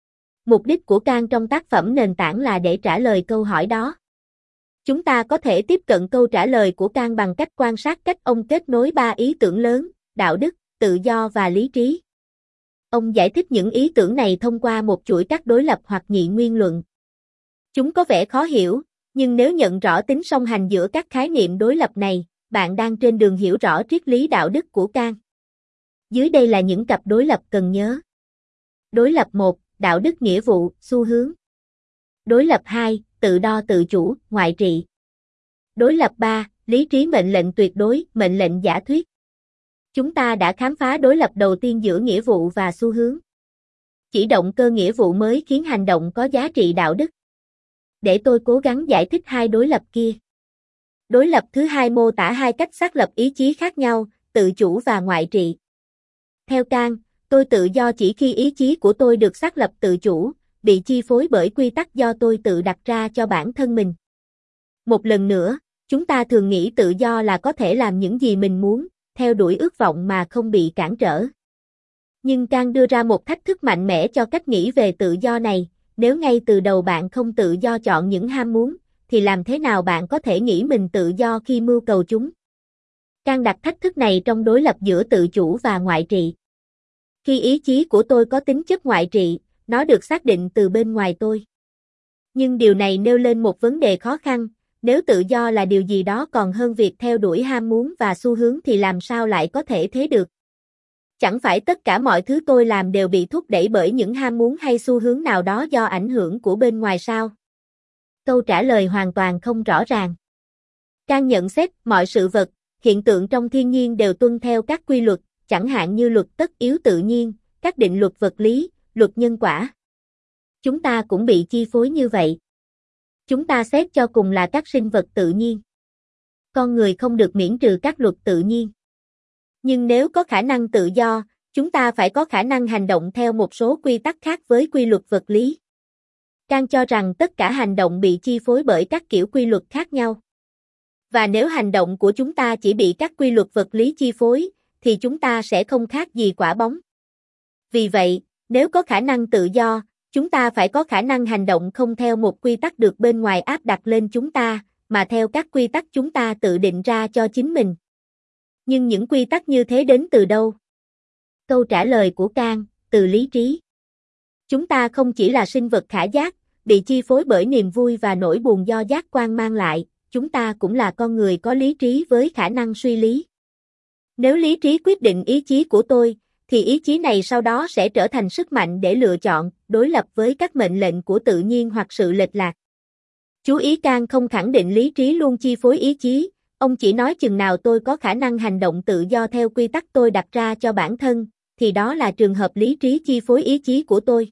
Mục đích của Cang trong tác phẩm nền tảng là để trả lời câu hỏi đó. Chúng ta có thể tiếp cận câu trả lời của Cang bằng cách quan sát cách ông kết nối ba ý tưởng lớn, đạo đức, tự do và lý trí. Ông giải thích những ý tưởng này thông qua một chuỗi các đối lập hoặc nhị nguyên luận. Chúng có vẻ khó hiểu, nhưng nếu nhận rõ tính song hành giữa các khái niệm đối lập này, bạn đang trên đường hiểu rõ triết lý đạo đức của Cang. Dưới đây là những cặp đối lập cần nhớ. Đối lập một, đạo đức nghĩa vụ, xu hướng. Đối lập hai, tự đo tự chủ, ngoại trị. Đối lập ba, lý trí mệnh lệnh tuyệt đối, mệnh lệnh giả thuyết. Chúng ta đã khám phá đối lập đầu tiên giữa nghĩa vụ và xu hướng. Chỉ động cơ nghĩa vụ mới khiến hành động có giá trị đạo đức. Để tôi cố gắng giải thích hai đối lập kia. Đối lập thứ hai mô tả hai cách xác lập ý chí khác nhau, tự chủ và ngoại trị. Theo Cang, tôi tự do chỉ khi ý chí của tôi được xác lập tự chủ, bị chi phối bởi quy tắc do tôi tự đặt ra cho bản thân mình. Một lần nữa, chúng ta thường nghĩ tự do là có thể làm những gì mình muốn, theo đuổi ước vọng mà không bị cản trở. Nhưng Cang đưa ra một thách thức mạnh mẽ cho cách nghĩ về tự do này, nếu ngay từ đầu bạn không tự do chọn những ham muốn, thì làm thế nào bạn có thể nghĩ mình tự do khi mưu cầu chúng? Can đặt thách thức này trong đối lập giữa tự chủ và ngoại trị. Khi ý chí của tôi có tính chất ngoại trị, nó được xác định từ bên ngoài tôi. Nhưng điều này nêu lên một vấn đề khó khăn, nếu tự do là điều gì đó còn hơn việc theo đuổi ham muốn và xu hướng thì làm sao lại có thể thế được? Chẳng phải tất cả mọi thứ tôi làm đều bị thúc đẩy bởi những ham muốn hay xu hướng nào đó do ảnh hưởng của bên ngoài sao? Câu trả lời hoàn toàn không rõ ràng. Can nhận xét mọi sự vật, hiện tượng trong thiên nhiên đều tuân theo các quy luật, chẳng hạn như luật tất yếu tự nhiên, các định luật vật lý, luật nhân quả. Chúng ta cũng bị chi phối như vậy. Chúng ta xét cho cùng là các sinh vật tự nhiên. Con người không được miễn trừ các luật tự nhiên. Nhưng nếu có khả năng tự do, chúng ta phải có khả năng hành động theo một số quy tắc khác với quy luật vật lý. Can cho rằng tất cả hành động bị chi phối bởi các kiểu quy luật khác nhau. Và nếu hành động của chúng ta chỉ bị các quy luật vật lý chi phối, thì chúng ta sẽ không khác gì quả bóng. Vì vậy, nếu có khả năng tự do, chúng ta phải có khả năng hành động không theo một quy tắc được bên ngoài áp đặt lên chúng ta, mà theo các quy tắc chúng ta tự định ra cho chính mình. Nhưng những quy tắc như thế đến từ đâu? Câu trả lời của Can, từ lý trí. Chúng ta không chỉ là sinh vật khả giác, bị chi phối bởi niềm vui và nỗi buồn do giác quan mang lại, chúng ta cũng là con người có lý trí với khả năng suy lý. Nếu lý trí quyết định ý chí của tôi, thì ý chí này sau đó sẽ trở thành sức mạnh để lựa chọn, đối lập với các mệnh lệnh của tự nhiên hoặc sự lệch lạc. Chú ý Can không khẳng định lý trí luôn chi phối ý chí, ông chỉ nói chừng nào tôi có khả năng hành động tự do theo quy tắc tôi đặt ra cho bản thân, thì đó là trường hợp lý trí chi phối ý chí của tôi.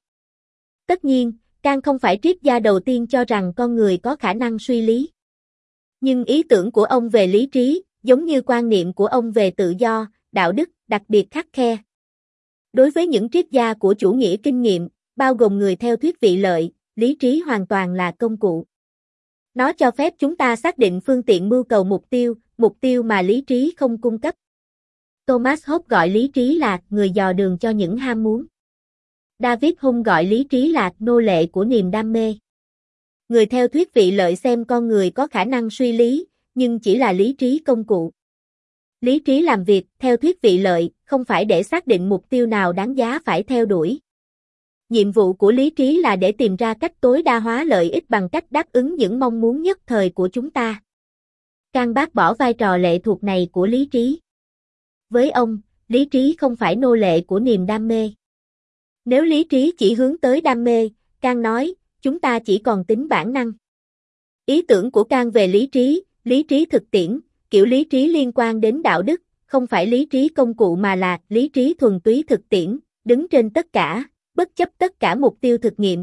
Tất nhiên, Can không phải triết gia đầu tiên cho rằng con người có khả năng suy lý. Nhưng ý tưởng của ông về lý trí, giống như quan niệm của ông về tự do, đạo đức, đặc biệt khắt khe. Đối với những triết gia của chủ nghĩa kinh nghiệm, bao gồm người theo thuyết vị lợi, lý trí hoàn toàn là công cụ. Nó cho phép chúng ta xác định phương tiện mưu cầu mục tiêu, mục tiêu mà lý trí không cung cấp. Thomas Hobbes gọi lý trí là người dò đường cho những ham muốn. David Hume gọi lý trí là nô lệ của niềm đam mê. Người theo thuyết vị lợi xem con người có khả năng suy lý, nhưng chỉ là lý trí công cụ. Lý trí làm việc, theo thuyết vị lợi, không phải để xác định mục tiêu nào đáng giá phải theo đuổi. Nhiệm vụ của lý trí là để tìm ra cách tối đa hóa lợi ích bằng cách đáp ứng những mong muốn nhất thời của chúng ta. Can bác bỏ vai trò lệ thuộc này của lý trí. Với ông, lý trí không phải nô lệ của niềm đam mê. Nếu lý trí chỉ hướng tới đam mê, Can nói, chúng ta chỉ còn tính bản năng. Ý tưởng của Can về lý trí, lý trí thực tiễn, kiểu lý trí liên quan đến đạo đức, không phải lý trí công cụ mà là lý trí thuần túy thực tiễn, đứng trên tất cả, bất chấp tất cả mục tiêu thực nghiệm.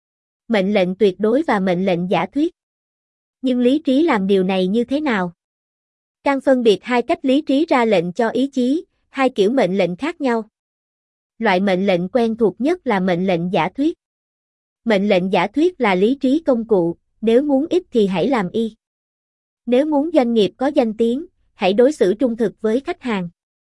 Mệnh lệnh tuyệt đối và mệnh lệnh giả thuyết. Nhưng lý trí làm điều này như thế nào? Can phân biệt hai cách lý trí ra lệnh cho ý chí, hai kiểu mệnh lệnh khác nhau. Loại mệnh lệnh quen thuộc nhất là mệnh lệnh giả thuyết. Mệnh lệnh giả thuyết là lý trí công cụ, nếu muốn ít thì hãy làm y. Nếu muốn doanh nghiệp có danh tiếng, hãy đối xử trung thực với khách hàng.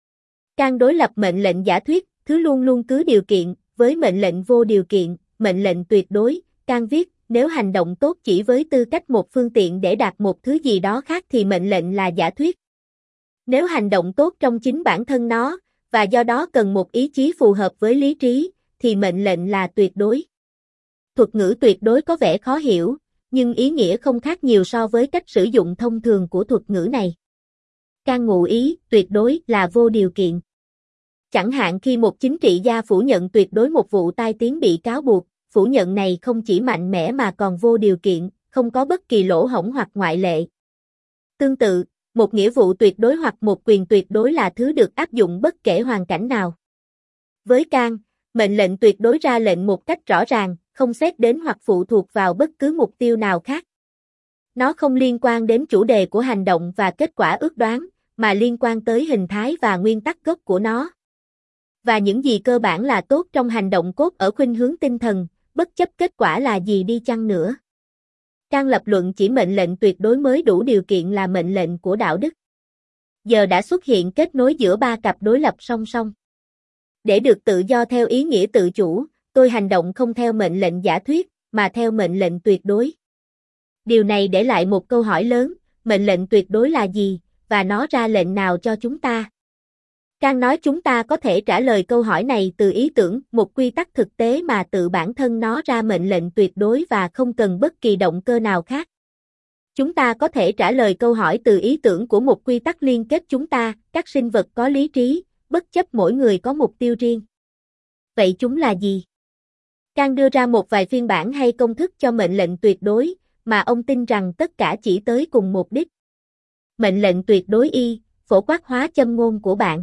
Can đối lập mệnh lệnh giả thuyết, thứ luôn luôn cứ điều kiện, với mệnh lệnh vô điều kiện, mệnh lệnh tuyệt đối. Can viết, nếu hành động tốt chỉ với tư cách một phương tiện để đạt một thứ gì đó khác thì mệnh lệnh là giả thuyết. Nếu hành động tốt trong chính bản thân nó, và do đó cần một ý chí phù hợp với lý trí, thì mệnh lệnh là tuyệt đối. Thuật ngữ tuyệt đối có vẻ khó hiểu, nhưng ý nghĩa không khác nhiều so với cách sử dụng thông thường của thuật ngữ này. Can ngụ ý, tuyệt đối là vô điều kiện. Chẳng hạn khi một chính trị gia phủ nhận tuyệt đối một vụ tai tiếng bị cáo buộc, phủ nhận này không chỉ mạnh mẽ mà còn vô điều kiện, không có bất kỳ lỗ hổng hoặc ngoại lệ. Tương tự, một nghĩa vụ tuyệt đối hoặc một quyền tuyệt đối là thứ được áp dụng bất kể hoàn cảnh nào. Với Can, mệnh lệnh tuyệt đối ra lệnh một cách rõ ràng, không xét đến hoặc phụ thuộc vào bất cứ mục tiêu nào khác. Nó không liên quan đến chủ đề của hành động và kết quả ước đoán, mà liên quan tới hình thái và nguyên tắc gốc của nó. Và những gì cơ bản là tốt trong hành động cốt ở khuynh hướng tinh thần, bất chấp kết quả là gì đi chăng nữa. Can lập luận chỉ mệnh lệnh tuyệt đối mới đủ điều kiện là mệnh lệnh của đạo đức. Giờ đã xuất hiện kết nối giữa ba cặp đối lập song song. Để được tự do theo ý nghĩa tự chủ, tôi hành động không theo mệnh lệnh giả thuyết, mà theo mệnh lệnh tuyệt đối. Điều này để lại một câu hỏi lớn, mệnh lệnh tuyệt đối là gì, và nó ra lệnh nào cho chúng ta? Kant nói chúng ta có thể trả lời câu hỏi này từ ý tưởng, một quy tắc thực tế mà tự bản thân nó ra mệnh lệnh tuyệt đối và không cần bất kỳ động cơ nào khác. Chúng ta có thể trả lời câu hỏi từ ý tưởng của một quy tắc liên kết chúng ta, các sinh vật có lý trí, bất chấp mỗi người có mục tiêu riêng. Vậy chúng là gì? Kant đưa ra một vài phiên bản hay công thức cho mệnh lệnh tuyệt đối, mà ông tin rằng tất cả chỉ tới cùng mục đích. Mệnh lệnh tuyệt đối Y, phổ quát hóa châm ngôn của bạn.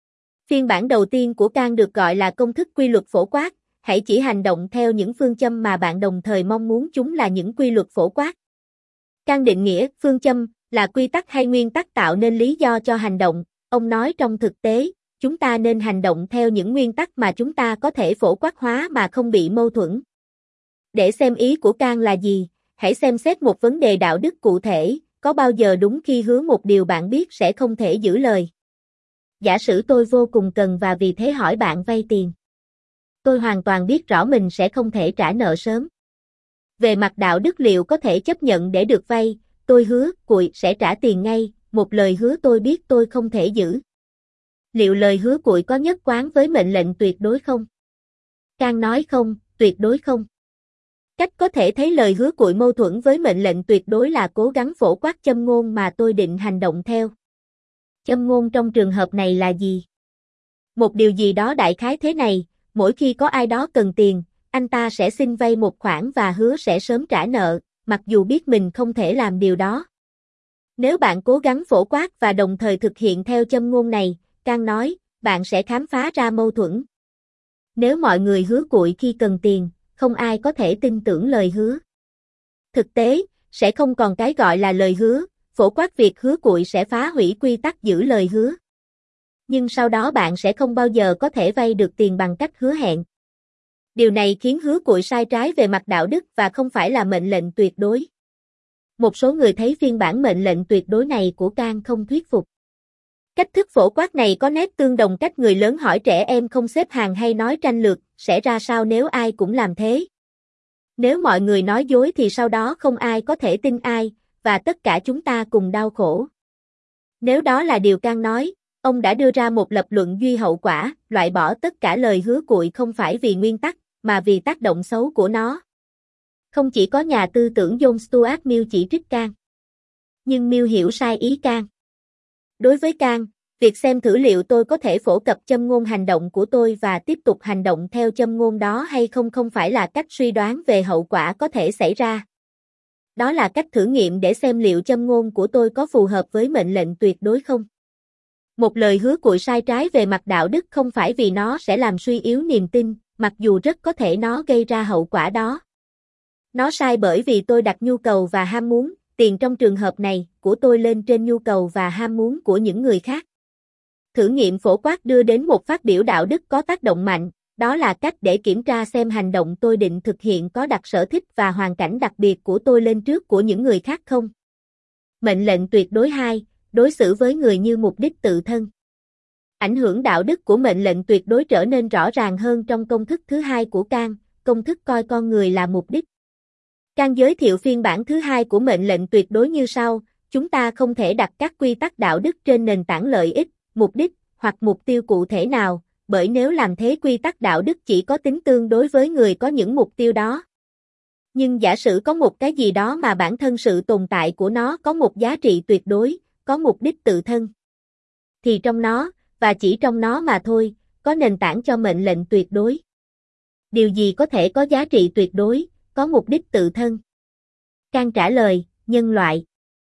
Phiên bản đầu tiên của Kant được gọi là công thức quy luật phổ quát, hãy chỉ hành động theo những phương châm mà bạn đồng thời mong muốn chúng là những quy luật phổ quát. Kant định nghĩa phương châm là quy tắc hay nguyên tắc tạo nên lý do cho hành động. Ông nói trong thực tế, chúng ta nên hành động theo những nguyên tắc mà chúng ta có thể phổ quát hóa mà không bị mâu thuẫn. Để xem ý của Kant là gì, hãy xem xét một vấn đề đạo đức cụ thể, có bao giờ đúng khi hứa một điều bạn biết sẽ không thể giữ lời? Giả sử tôi vô cùng cần và vì thế hỏi bạn vay tiền. Tôi hoàn toàn biết rõ mình sẽ không thể trả nợ sớm. Về mặt đạo đức liệu có thể chấp nhận để được vay, tôi hứa, cụi sẽ trả tiền ngay, một lời hứa tôi biết tôi không thể giữ. Liệu lời hứa cụi có nhất quán với mệnh lệnh tuyệt đối không? Kant nói không, tuyệt đối không. Cách có thể thấy lời hứa cụi mâu thuẫn với mệnh lệnh tuyệt đối là cố gắng phổ quát châm ngôn mà tôi định hành động theo. Châm ngôn trong trường hợp này là gì? Một điều gì đó đại khái thế này, mỗi khi có ai đó cần tiền, anh ta sẽ xin vay một khoản và hứa sẽ sớm trả nợ, mặc dù biết mình không thể làm điều đó. Nếu bạn cố gắng phổ quát và đồng thời thực hiện theo châm ngôn này, Kant nói, bạn sẽ khám phá ra mâu thuẫn. Nếu mọi người hứa cụi khi cần tiền, không ai có thể tin tưởng lời hứa. Thực tế, sẽ không còn cái gọi là lời hứa, phổ quát việc hứa cụi sẽ phá hủy quy tắc giữ lời hứa. Nhưng sau đó bạn sẽ không bao giờ có thể vay được tiền bằng cách hứa hẹn. Điều này khiến hứa cụi sai trái về mặt đạo đức và không phải là mệnh lệnh tuyệt đối. Một số người thấy phiên bản mệnh lệnh tuyệt đối này của Kant không thuyết phục. Cách thức phổ quát này có nét tương đồng cách người lớn hỏi trẻ em không xếp hàng hay nói tranh lược, sẽ ra sao nếu ai cũng làm thế? Nếu mọi người nói dối thì sau đó không ai có thể tin ai, và tất cả chúng ta cùng đau khổ. Nếu đó là điều Kant nói, ông đã đưa ra một lập luận duy hậu quả, loại bỏ tất cả lời hứa cụi không phải vì nguyên tắc, mà vì tác động xấu của nó. Không chỉ có nhà tư tưởng John Stuart Mill chỉ trích Kant, nhưng Mill hiểu sai ý Kant. Đối với Kant, việc xem thử liệu tôi có thể phổ cập châm ngôn hành động của tôi và tiếp tục hành động theo châm ngôn đó hay không không phải là cách suy đoán về hậu quả có thể xảy ra. Đó là cách thử nghiệm để xem liệu châm ngôn của tôi có phù hợp với mệnh lệnh tuyệt đối không. Một lời hứa cụi sai trái về mặt đạo đức không phải vì nó sẽ làm suy yếu niềm tin, mặc dù rất có thể nó gây ra hậu quả đó. Nó sai bởi vì tôi đặt nhu cầu và ham muốn, tiền trong trường hợp này, của tôi lên trên nhu cầu và ham muốn của những người khác. Thử nghiệm phổ quát đưa đến một phát biểu đạo đức có tác động mạnh, đó là cách để kiểm tra xem hành động tôi định thực hiện có đặt sở thích và hoàn cảnh đặc biệt của tôi lên trước của những người khác không. Mệnh lệnh tuyệt đối hai, đối xử với người như mục đích tự thân. Ảnh hưởng đạo đức của mệnh lệnh tuyệt đối trở nên rõ ràng hơn trong công thức thứ hai của Kant, công thức coi con người là mục đích. Kant giới thiệu phiên bản thứ hai của mệnh lệnh tuyệt đối như sau, chúng ta không thể đặt các quy tắc đạo đức trên nền tảng lợi ích, mục đích, hoặc mục tiêu cụ thể nào, bởi nếu làm thế quy tắc đạo đức chỉ có tính tương đối với người có những mục tiêu đó. Nhưng giả sử có một cái gì đó mà bản thân sự tồn tại của nó có một giá trị tuyệt đối, có mục đích tự thân, thì trong nó, và chỉ trong nó mà thôi, có nền tảng cho mệnh lệnh tuyệt đối. Điều gì có thể có giá trị tuyệt đối, có mục đích tự thân? Kant trả lời, nhân loại.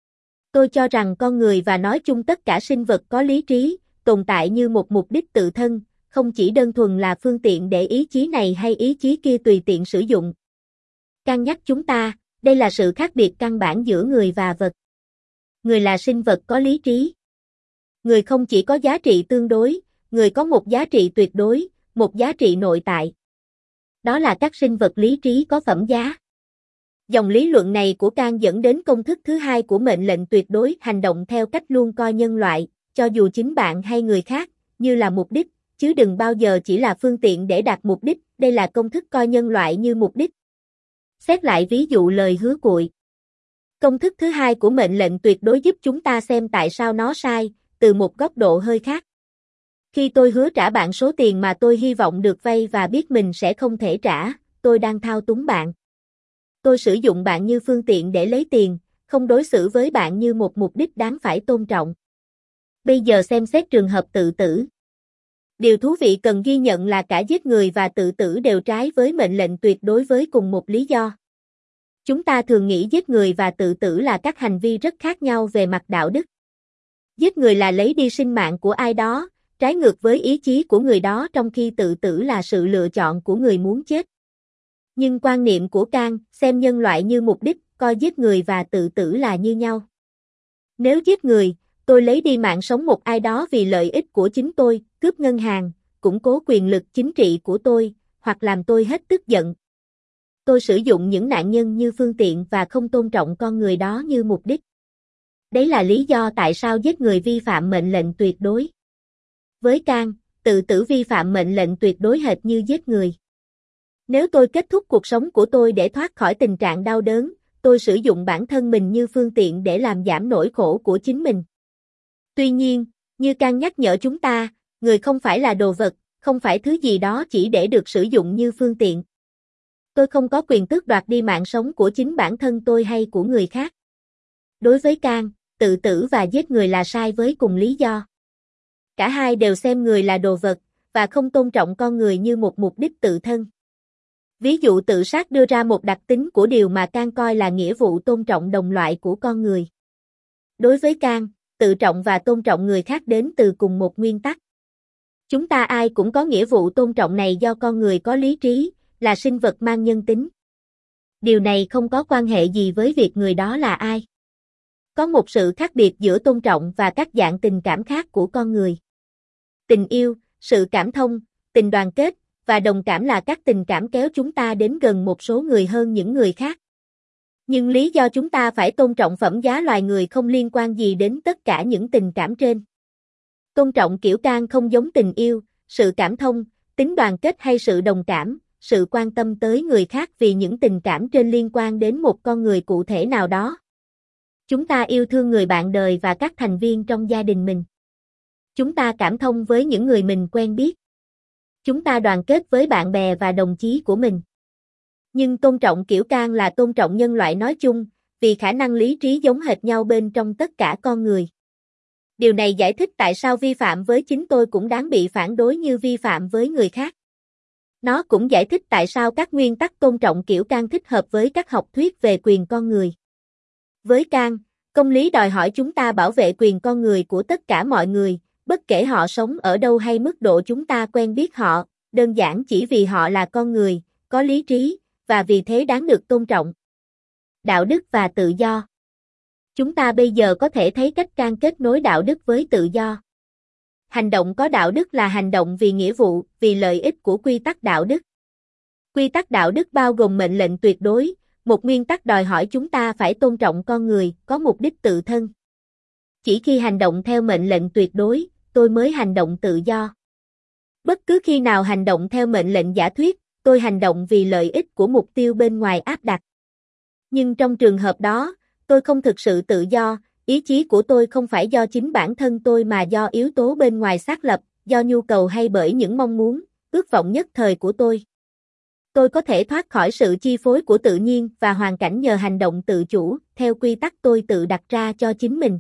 Tôi cho rằng con người và nói chung tất cả sinh vật có lý trí, tồn tại như một mục đích tự thân, không chỉ đơn thuần là phương tiện để ý chí này hay ý chí kia tùy tiện sử dụng. Kant nhắc chúng ta, đây là sự khác biệt căn bản giữa người và vật. Người là sinh vật có lý trí. Người không chỉ có giá trị tương đối, người có một giá trị tuyệt đối, một giá trị nội tại. Đó là các sinh vật lý trí có phẩm giá. Dòng lý luận này của Kant dẫn đến công thức thứ hai của mệnh lệnh tuyệt đối, hành động theo cách luôn coi nhân loại, cho dù chính bạn hay người khác, như là mục đích, chứ đừng bao giờ chỉ là phương tiện để đạt mục đích, đây là công thức coi nhân loại như mục đích. Xét lại ví dụ lời hứa cụi. Công thức thứ hai của mệnh lệnh tuyệt đối giúp chúng ta xem tại sao nó sai, từ một góc độ hơi khác. Khi tôi hứa trả bạn số tiền mà tôi hy vọng được vay và biết mình sẽ không thể trả, tôi đang thao túng bạn. Tôi sử dụng bạn như phương tiện để lấy tiền, không đối xử với bạn như một mục đích đáng phải tôn trọng. Bây giờ xem xét trường hợp tự tử. Điều thú vị cần ghi nhận là cả giết người và tự tử đều trái với mệnh lệnh tuyệt đối với cùng một lý do. Chúng ta thường nghĩ giết người và tự tử là các hành vi rất khác nhau về mặt đạo đức. Giết người là lấy đi sinh mạng của ai đó, trái ngược với ý chí của người đó, trong khi tự tử là sự lựa chọn của người muốn chết. Nhưng quan niệm của Kant xem nhân loại như mục đích, coi giết người và tự tử là như nhau. Nếu giết người, tôi lấy đi mạng sống một ai đó vì lợi ích của chính tôi, cướp ngân hàng, củng cố quyền lực chính trị của tôi, hoặc làm tôi hết tức giận. Tôi sử dụng những nạn nhân như phương tiện và không tôn trọng con người đó như mục đích. Đấy là lý do tại sao giết người vi phạm mệnh lệnh tuyệt đối. Với Kant, tự tử vi phạm mệnh lệnh tuyệt đối hệt như giết người. Nếu tôi kết thúc cuộc sống của tôi để thoát khỏi tình trạng đau đớn, tôi sử dụng bản thân mình như phương tiện để làm giảm nỗi khổ của chính mình. Tuy nhiên, như Kant nhắc nhở chúng ta, người không phải là đồ vật, không phải thứ gì đó chỉ để được sử dụng như phương tiện. Tôi không có quyền tước đoạt đi mạng sống của chính bản thân tôi hay của người khác. Đối với Kant, tự tử và giết người là sai với cùng lý do. Cả hai đều xem người là đồ vật, và không tôn trọng con người như một mục đích tự thân. Ví dụ tự sát đưa ra một đặc tính của điều mà Kant coi là nghĩa vụ tôn trọng đồng loại của con người. Đối với Kant, tự trọng và tôn trọng người khác đến từ cùng một nguyên tắc. Chúng ta ai cũng có nghĩa vụ tôn trọng này do con người có lý trí, là sinh vật mang nhân tính. Điều này không có quan hệ gì với việc người đó là ai. Có một sự khác biệt giữa tôn trọng và các dạng tình cảm khác của con người. Tình yêu, sự cảm thông, tình đoàn kết, và đồng cảm là các tình cảm kéo chúng ta đến gần một số người hơn những người khác. Nhưng lý do chúng ta phải tôn trọng phẩm giá loài người không liên quan gì đến tất cả những tình cảm trên. Tôn trọng kiểu Kant không giống tình yêu, sự cảm thông, tính đoàn kết hay sự đồng cảm, sự quan tâm tới người khác vì những tình cảm trên liên quan đến một con người cụ thể nào đó. Chúng ta yêu thương người bạn đời và các thành viên trong gia đình mình. Chúng ta cảm thông với những người mình quen biết. Chúng ta đoàn kết với bạn bè và đồng chí của mình. Nhưng tôn trọng kiểu Kant là tôn trọng nhân loại nói chung, vì khả năng lý trí giống hệt nhau bên trong tất cả con người. Điều này giải thích tại sao vi phạm với chính tôi cũng đáng bị phản đối như vi phạm với người khác. Nó cũng giải thích tại sao các nguyên tắc tôn trọng kiểu Kant thích hợp với các học thuyết về quyền con người. Với Kant, công lý đòi hỏi chúng ta bảo vệ quyền con người của tất cả mọi người, bất kể họ sống ở đâu hay mức độ chúng ta quen biết họ, đơn giản chỉ vì họ là con người, có lý trí, và vì thế đáng được tôn trọng. Đạo đức và tự do. Chúng ta bây giờ có thể thấy cách Kant kết nối đạo đức với tự do. Hành động có đạo đức là hành động vì nghĩa vụ, vì lợi ích của quy tắc đạo đức. Quy tắc đạo đức bao gồm mệnh lệnh tuyệt đối, một nguyên tắc đòi hỏi chúng ta phải tôn trọng con người, có mục đích tự thân. Chỉ khi hành động theo mệnh lệnh tuyệt đối, tôi mới hành động tự do. Bất cứ khi nào hành động theo mệnh lệnh giả thuyết, tôi hành động vì lợi ích của mục tiêu bên ngoài áp đặt. Nhưng trong trường hợp đó, tôi không thực sự tự do, ý chí của tôi không phải do chính bản thân tôi mà do yếu tố bên ngoài xác lập, do nhu cầu hay bởi những mong muốn, ước vọng nhất thời của tôi. Tôi có thể thoát khỏi sự chi phối của tự nhiên và hoàn cảnh nhờ hành động tự chủ, theo quy tắc tôi tự đặt ra cho chính mình.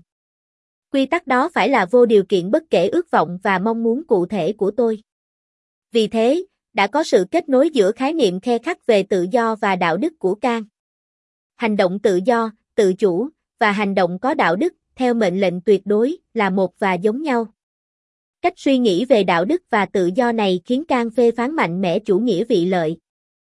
Quy tắc đó phải là vô điều kiện bất kể ước vọng và mong muốn cụ thể của tôi. Vì thế, đã có sự kết nối giữa khái niệm khe khắt về tự do và đạo đức của Kant. Hành động tự do, tự chủ, và hành động có đạo đức, theo mệnh lệnh tuyệt đối, là một và giống nhau. Cách suy nghĩ về đạo đức và tự do này khiến Kant phê phán mạnh mẽ chủ nghĩa vị lợi.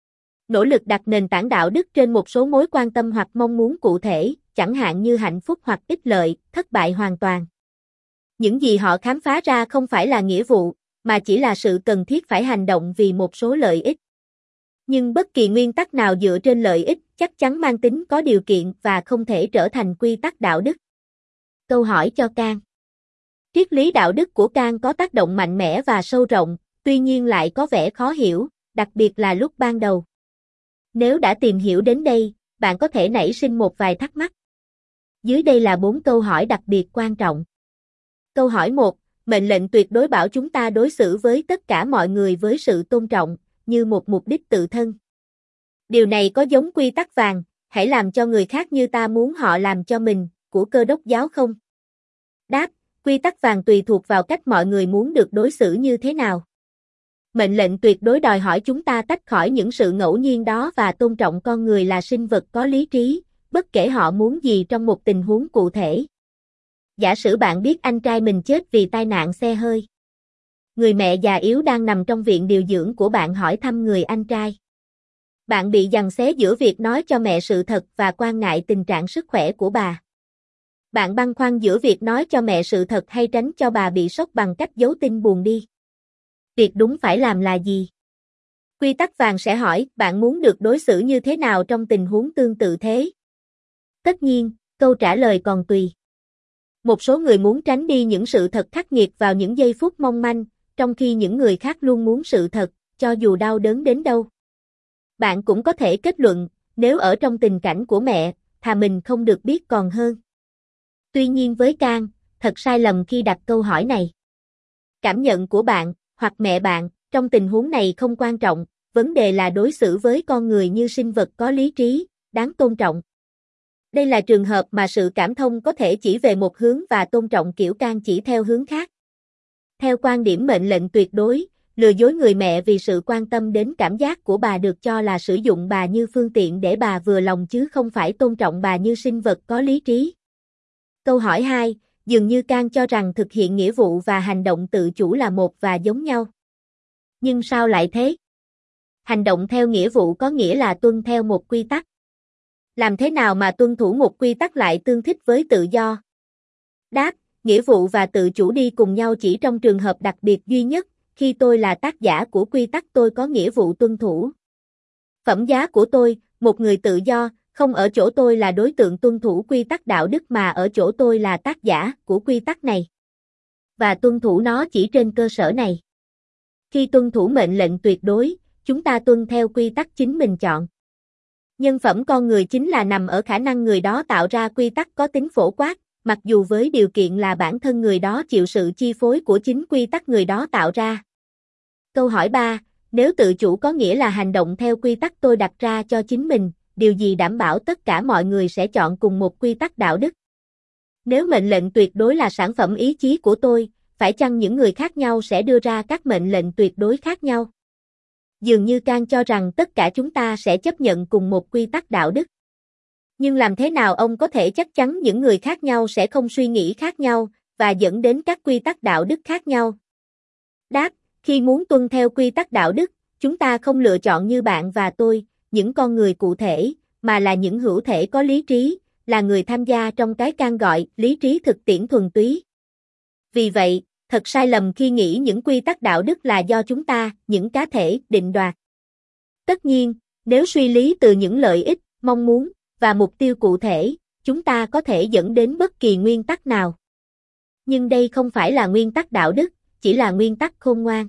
Nỗ lực đặt nền tảng đạo đức trên một số mối quan tâm hoặc mong muốn cụ thể, chẳng hạn như hạnh phúc hoặc ích lợi, thất bại hoàn toàn. Những gì họ khám phá ra không phải là nghĩa vụ, mà chỉ là sự cần thiết phải hành động vì một số lợi ích. Nhưng bất kỳ nguyên tắc nào dựa trên lợi ích chắc chắn mang tính có điều kiện và không thể trở thành quy tắc đạo đức. Câu hỏi cho Kant. Triết lý đạo đức của Kant có tác động mạnh mẽ và sâu rộng, tuy nhiên lại có vẻ khó hiểu, đặc biệt là lúc ban đầu. Nếu đã tìm hiểu đến đây, bạn có thể nảy sinh một vài thắc mắc. Dưới đây là bốn câu hỏi đặc biệt quan trọng. Câu hỏi một. Mệnh lệnh tuyệt đối bảo chúng ta đối xử với tất cả mọi người với sự tôn trọng, như một mục đích tự thân. Điều này có giống quy tắc vàng, hãy làm cho người khác như ta muốn họ làm cho mình, của Cơ Đốc giáo không? Đáp, quy tắc vàng tùy thuộc vào cách mọi người muốn được đối xử như thế nào. Mệnh lệnh tuyệt đối đòi hỏi chúng ta tách khỏi những sự ngẫu nhiên đó và tôn trọng con người là sinh vật có lý trí, bất kể họ muốn gì trong một tình huống cụ thể. Giả sử bạn biết anh trai mình chết vì tai nạn xe hơi. Người mẹ già yếu đang nằm trong viện điều dưỡng của bạn hỏi thăm người anh trai. Bạn bị giằng xé giữa việc nói cho mẹ sự thật và quan ngại tình trạng sức khỏe của bà. Bạn băn khoăn giữa việc nói cho mẹ sự thật hay tránh cho bà bị sốc bằng cách giấu tin buồn đi. Việc đúng phải làm là gì? Quy tắc vàng sẽ hỏi, bạn muốn được đối xử như thế nào trong tình huống tương tự thế? Tất nhiên, câu trả lời còn tùy. Một số người muốn tránh đi những sự thật khắc nghiệt vào những giây phút mong manh, trong khi những người khác luôn muốn sự thật, cho dù đau đớn đến đâu. Bạn cũng có thể kết luận, nếu ở trong tình cảnh của mẹ, thà mình không được biết còn hơn. Tuy nhiên với Can, thật sai lầm khi đặt câu hỏi này. Cảm nhận của bạn, hoặc mẹ bạn, trong tình huống này không quan trọng, vấn đề là đối xử với con người như sinh vật có lý trí, đáng tôn trọng. Đây là trường hợp mà sự cảm thông có thể chỉ về một hướng và tôn trọng kiểu Can chỉ theo hướng khác. Theo quan điểm mệnh lệnh tuyệt đối, lừa dối người mẹ vì sự quan tâm đến cảm giác của bà được cho là sử dụng bà như phương tiện để bà vừa lòng chứ không phải tôn trọng bà như sinh vật có lý trí. Câu hỏi hai, dường như Can cho rằng thực hiện nghĩa vụ và hành động tự chủ là một và giống nhau. Nhưng sao lại thế? Hành động theo nghĩa vụ có nghĩa là tuân theo một quy tắc. Làm thế nào mà tuân thủ một quy tắc lại tương thích với tự do? Đáp, nghĩa vụ và tự chủ đi cùng nhau chỉ trong trường hợp đặc biệt duy nhất, khi tôi là tác giả của quy tắc tôi có nghĩa vụ tuân thủ. Phẩm giá của tôi, một người tự do, không ở chỗ tôi là đối tượng tuân thủ quy tắc đạo đức mà ở chỗ tôi là tác giả của quy tắc này. Và tuân thủ nó chỉ trên cơ sở này. Khi tuân thủ mệnh lệnh tuyệt đối, chúng ta tuân theo quy tắc chính mình chọn. Nhân phẩm con người chính là nằm ở khả năng người đó tạo ra quy tắc có tính phổ quát, mặc dù với điều kiện là bản thân người đó chịu sự chi phối của chính quy tắc người đó tạo ra. Câu hỏi ba, nếu tự chủ có nghĩa là hành động theo quy tắc tôi đặt ra cho chính mình, điều gì đảm bảo tất cả mọi người sẽ chọn cùng một quy tắc đạo đức? Nếu mệnh lệnh tuyệt đối là sản phẩm ý chí của tôi, phải chăng những người khác nhau sẽ đưa ra các mệnh lệnh tuyệt đối khác nhau? Dường như Can cho rằng tất cả chúng ta sẽ chấp nhận cùng một quy tắc đạo đức. Nhưng làm thế nào ông có thể chắc chắn những người khác nhau sẽ không suy nghĩ khác nhau, và dẫn đến các quy tắc đạo đức khác nhau? Đáp, khi muốn tuân theo quy tắc đạo đức, chúng ta không lựa chọn như bạn và tôi, những con người cụ thể, mà là những hữu thể có lý trí, là người tham gia trong cái Can gọi lý trí thực tiễn thuần túy. Vì vậy, thật sai lầm khi nghĩ những quy tắc đạo đức là do chúng ta, những cá thể, định đoạt. Tất nhiên, nếu suy lý từ những lợi ích, mong muốn, và mục tiêu cụ thể, chúng ta có thể dẫn đến bất kỳ nguyên tắc nào. Nhưng đây không phải là nguyên tắc đạo đức, chỉ là nguyên tắc khôn ngoan.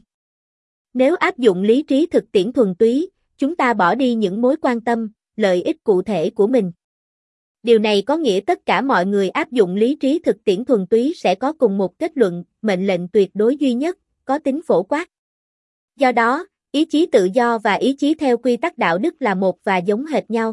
Nếu áp dụng lý trí thực tiễn thuần túy, chúng ta bỏ đi những mối quan tâm, lợi ích cụ thể của mình. Điều này có nghĩa tất cả mọi người áp dụng lý trí thực tiễn thuần túy sẽ có cùng một kết luận, mệnh lệnh tuyệt đối duy nhất, có tính phổ quát. Do đó, ý chí tự do và ý chí theo quy tắc đạo đức là một và giống hệt nhau.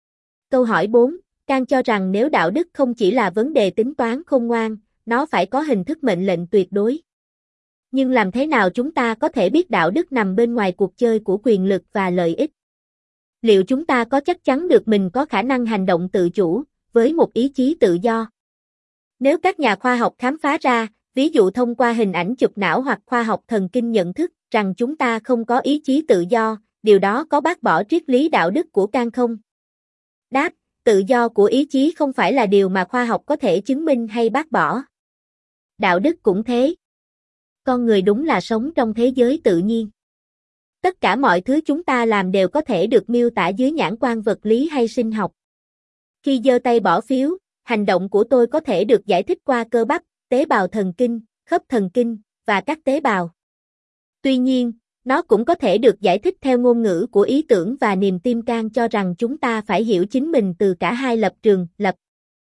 Câu hỏi bốn, Can cho rằng nếu đạo đức không chỉ là vấn đề tính toán khôn ngoan, nó phải có hình thức mệnh lệnh tuyệt đối. Nhưng làm thế nào chúng ta có thể biết đạo đức nằm bên ngoài cuộc chơi của quyền lực và lợi ích? Liệu chúng ta có chắc chắn được mình có khả năng hành động tự chủ, với một ý chí tự do? Nếu các nhà khoa học khám phá ra, ví dụ thông qua hình ảnh chụp não hoặc khoa học thần kinh nhận thức, rằng chúng ta không có ý chí tự do, điều đó có bác bỏ triết lý đạo đức của Can không? Đáp, tự do của ý chí không phải là điều mà khoa học có thể chứng minh hay bác bỏ. Đạo đức cũng thế. Con người đúng là sống trong thế giới tự nhiên. Tất cả mọi thứ chúng ta làm đều có thể được miêu tả dưới nhãn quan vật lý hay sinh học. Khi giơ tay bỏ phiếu, hành động của tôi có thể được giải thích qua cơ bắp, tế bào thần kinh, khớp thần kinh, và các tế bào. Tuy nhiên, nó cũng có thể được giải thích theo ngôn ngữ của ý tưởng và niềm tin. Can cho rằng chúng ta phải hiểu chính mình từ cả hai lập trường, lập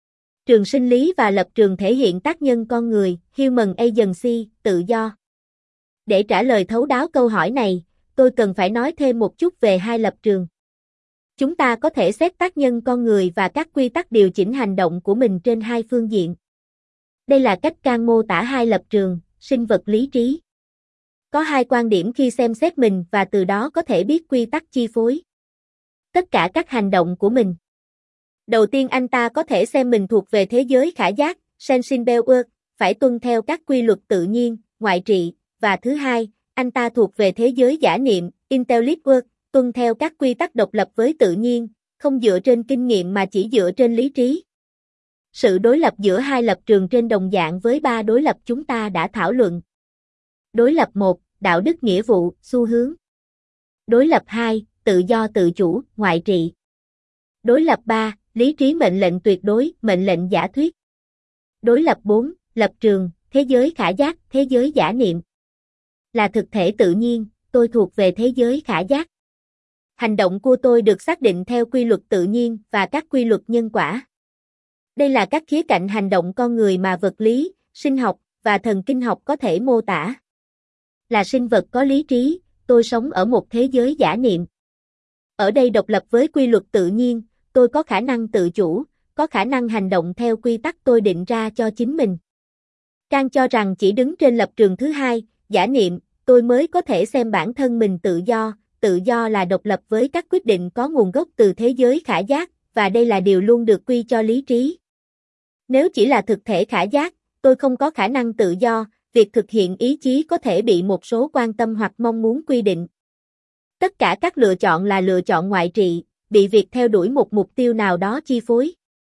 Trường sinh lý và lập trường thể hiện tác nhân con người, Human Agency, tự do. Để trả lời thấu đáo câu hỏi này, tôi cần phải nói thêm một chút về hai lập trường. Chúng ta có thể xét tác nhân con người và các quy tắc điều chỉnh hành động của mình trên hai phương diện. Đây là cách Kant mô tả hai lập trường, sinh vật lý trí. Có hai quan điểm khi xem xét mình và từ đó có thể biết quy tắc chi phối tất cả các hành động của mình. Đầu tiên anh ta có thể xem mình thuộc về thế giới khả giác, Sensibel, phải tuân theo các quy luật tự nhiên, ngoại trị, và thứ hai, anh ta thuộc về thế giới giả niệm, Intelligent, tuân theo các quy tắc độc lập với tự nhiên, không dựa trên kinh nghiệm mà chỉ dựa trên lý trí. Sự đối lập giữa hai lập trường trên đồng dạng với ba đối lập chúng ta đã thảo luận. Đối lập một, đạo đức nghĩa vụ, xu hướng. Đối lập hai, tự do tự chủ, ngoại trị. Đối lập ba, lý trí mệnh lệnh tuyệt đối, mệnh lệnh giả thuyết. Đối lập bốn, lập trường, thế giới khả giác, thế giới giả niệm. Là thực thể tự nhiên, tôi thuộc về thế giới khả giác. Hành động của tôi được xác định theo quy luật tự nhiên và các quy luật nhân quả. Đây là các khía cạnh hành động con người mà vật lý, sinh học và thần kinh học có thể mô tả. Là sinh vật có lý trí, tôi sống ở một thế giới giả niệm. Ở đây độc lập với quy luật tự nhiên, tôi có khả năng tự chủ, có khả năng hành động theo quy tắc tôi định ra cho chính mình. Kant cho rằng chỉ đứng trên lập trường thứ hai, giả niệm, tôi mới có thể xem bản thân mình tự do, tự do là độc lập với các quyết định có nguồn gốc từ thế giới khả giác, và đây là điều luôn được quy cho lý trí. Nếu chỉ là thực thể khả giác, tôi không có khả năng tự do, việc thực hiện ý chí có thể bị một số quan tâm hoặc mong muốn quy định. Tất cả các lựa chọn là lựa chọn ngoại trị, bị việc theo đuổi một mục tiêu nào đó chi phối.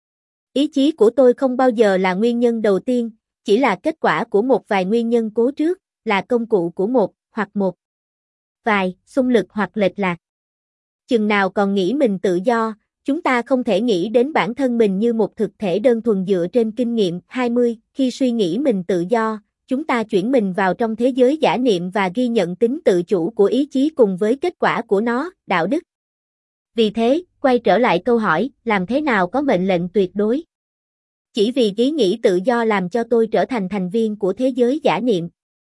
Ý chí của tôi không bao giờ là nguyên nhân đầu tiên, chỉ là kết quả của một vài nguyên nhân cố trước, là công cụ của một, hoặc một vài, xung lực hoặc lệch lạc. Chừng nào còn nghĩ mình tự do, chúng ta không thể nghĩ đến bản thân mình như một thực thể đơn thuần dựa trên kinh nghiệm. hai mươi. Khi suy nghĩ mình tự do, chúng ta chuyển mình vào trong thế giới giả niệm và ghi nhận tính tự chủ của ý chí cùng với kết quả của nó, đạo đức. Vì thế, quay trở lại câu hỏi, làm thế nào có mệnh lệnh tuyệt đối? Chỉ vì ý nghĩ tự do làm cho tôi trở thành thành viên của thế giới giả niệm.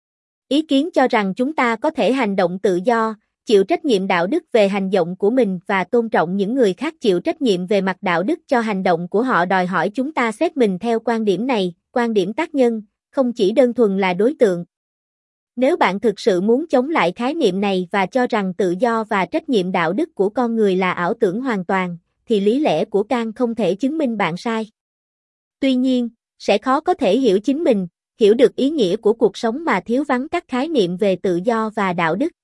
Ý kiến cho rằng chúng ta có thể hành động tự do, chịu trách nhiệm đạo đức về hành động của mình và tôn trọng những người khác chịu trách nhiệm về mặt đạo đức cho hành động của họ đòi hỏi chúng ta xét mình theo quan điểm này, quan điểm tác nhân, không chỉ đơn thuần là đối tượng. Nếu bạn thực sự muốn chống lại khái niệm này và cho rằng tự do và trách nhiệm đạo đức của con người là ảo tưởng hoàn toàn, thì lý lẽ của Kant không thể chứng minh bạn sai. Tuy nhiên, sẽ khó có thể hiểu chính mình, hiểu được ý nghĩa của cuộc sống mà thiếu vắng các khái niệm về tự do và đạo đức.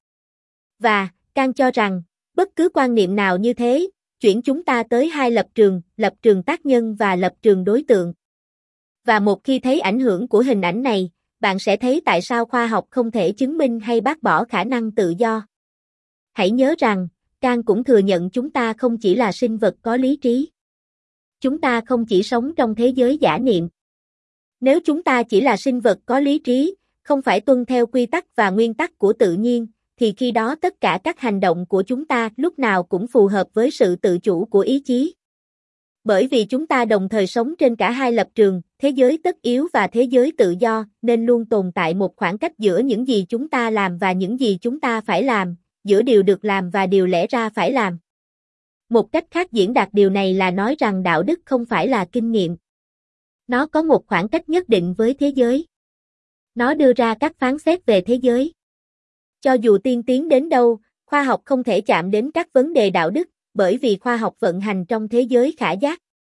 Và, Kant cho rằng, bất cứ quan niệm nào như thế, chuyển chúng ta tới hai lập trường, lập trường tác nhân và lập trường đối tượng. Và một khi thấy ảnh hưởng của hình ảnh này, bạn sẽ thấy tại sao khoa học không thể chứng minh hay bác bỏ khả năng tự do. Hãy nhớ rằng, Kant cũng thừa nhận chúng ta không chỉ là sinh vật có lý trí. Chúng ta không chỉ sống trong thế giới giả niệm. Nếu chúng ta chỉ là sinh vật có lý trí, không phải tuân theo quy tắc và nguyên tắc của tự nhiên, thì khi đó tất cả các hành động của chúng ta lúc nào cũng phù hợp với sự tự chủ của ý chí. Bởi vì chúng ta đồng thời sống trên cả hai lập trường, thế giới tất yếu và thế giới tự do, nên luôn tồn tại một khoảng cách giữa những gì chúng ta làm và những gì chúng ta phải làm, giữa điều được làm và điều lẽ ra phải làm. Một cách khác diễn đạt điều này là nói rằng đạo đức không phải là kinh nghiệm. Nó có một khoảng cách nhất định với thế giới. Nó đưa ra các phán xét về thế giới. Cho dù tiên tiến đến đâu, khoa học không thể chạm đến các vấn đề đạo đức, bởi vì khoa học vận hành trong thế giới khả giác.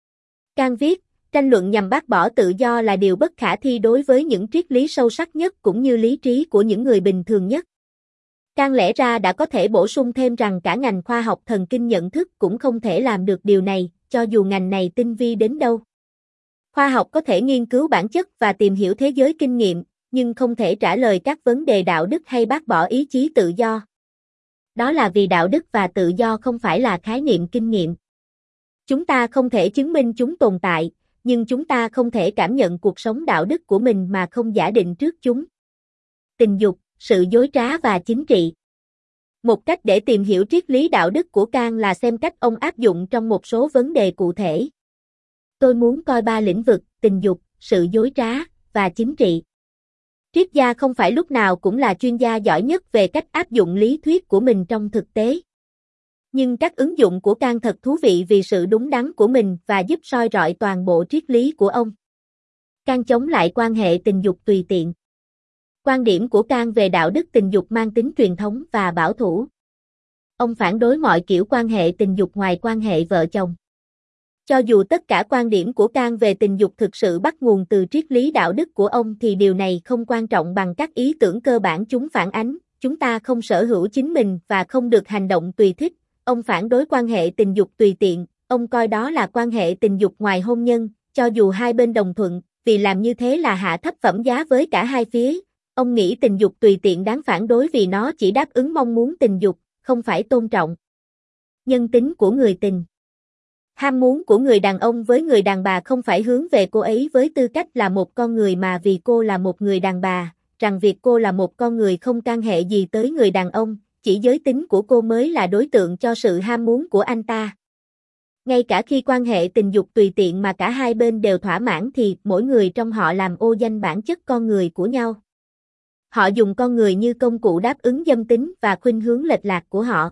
Kant viết, tranh luận nhằm bác bỏ tự do là điều bất khả thi đối với những triết lý sâu sắc nhất cũng như lý trí của những người bình thường nhất. Kant lẽ ra đã có thể bổ sung thêm rằng cả ngành khoa học thần kinh nhận thức cũng không thể làm được điều này, cho dù ngành này tinh vi đến đâu. Khoa học có thể nghiên cứu bản chất và tìm hiểu thế giới kinh nghiệm, nhưng không thể trả lời các vấn đề đạo đức hay bác bỏ ý chí tự do. Đó là vì đạo đức và tự do không phải là khái niệm kinh nghiệm. Chúng ta không thể chứng minh chúng tồn tại, nhưng chúng ta không thể cảm nhận cuộc sống đạo đức của mình mà không giả định trước chúng. Tình dục, sự dối trá và chính trị. Một cách để tìm hiểu triết lý đạo đức của Kant là xem cách ông áp dụng trong một số vấn đề cụ thể. Tôi muốn coi ba lĩnh vực, tình dục, sự dối trá, và chính trị. Triết gia không phải lúc nào cũng là chuyên gia giỏi nhất về cách áp dụng lý thuyết của mình trong thực tế. Nhưng các ứng dụng của Kant thật thú vị vì sự đúng đắn của mình và giúp soi rọi toàn bộ triết lý của ông. Kant chống lại quan hệ tình dục tùy tiện. Quan điểm của Kant về đạo đức tình dục mang tính truyền thống và bảo thủ. Ông phản đối mọi kiểu quan hệ tình dục ngoài quan hệ vợ chồng. Cho dù tất cả quan điểm của Kant về tình dục thực sự bắt nguồn từ triết lý đạo đức của ông thì điều này không quan trọng bằng các ý tưởng cơ bản chúng phản ánh. Chúng ta không sở hữu chính mình và không được hành động tùy thích. Ông phản đối quan hệ tình dục tùy tiện, ông coi đó là quan hệ tình dục ngoài hôn nhân, cho dù hai bên đồng thuận, vì làm như thế là hạ thấp phẩm giá với cả hai phía. Ông nghĩ tình dục tùy tiện đáng phản đối vì nó chỉ đáp ứng mong muốn tình dục, không phải tôn trọng nhân tính của người tình. Ham muốn của người đàn ông với người đàn bà không phải hướng về cô ấy với tư cách là một con người mà vì cô là một người đàn bà, rằng việc cô là một con người không can hệ gì tới người đàn ông, chỉ giới tính của cô mới là đối tượng cho sự ham muốn của anh ta. Ngay cả khi quan hệ tình dục tùy tiện mà cả hai bên đều thỏa mãn thì mỗi người trong họ làm ô danh bản chất con người của nhau. Họ dùng con người như công cụ đáp ứng dâm tính và khuynh hướng lệch lạc của họ.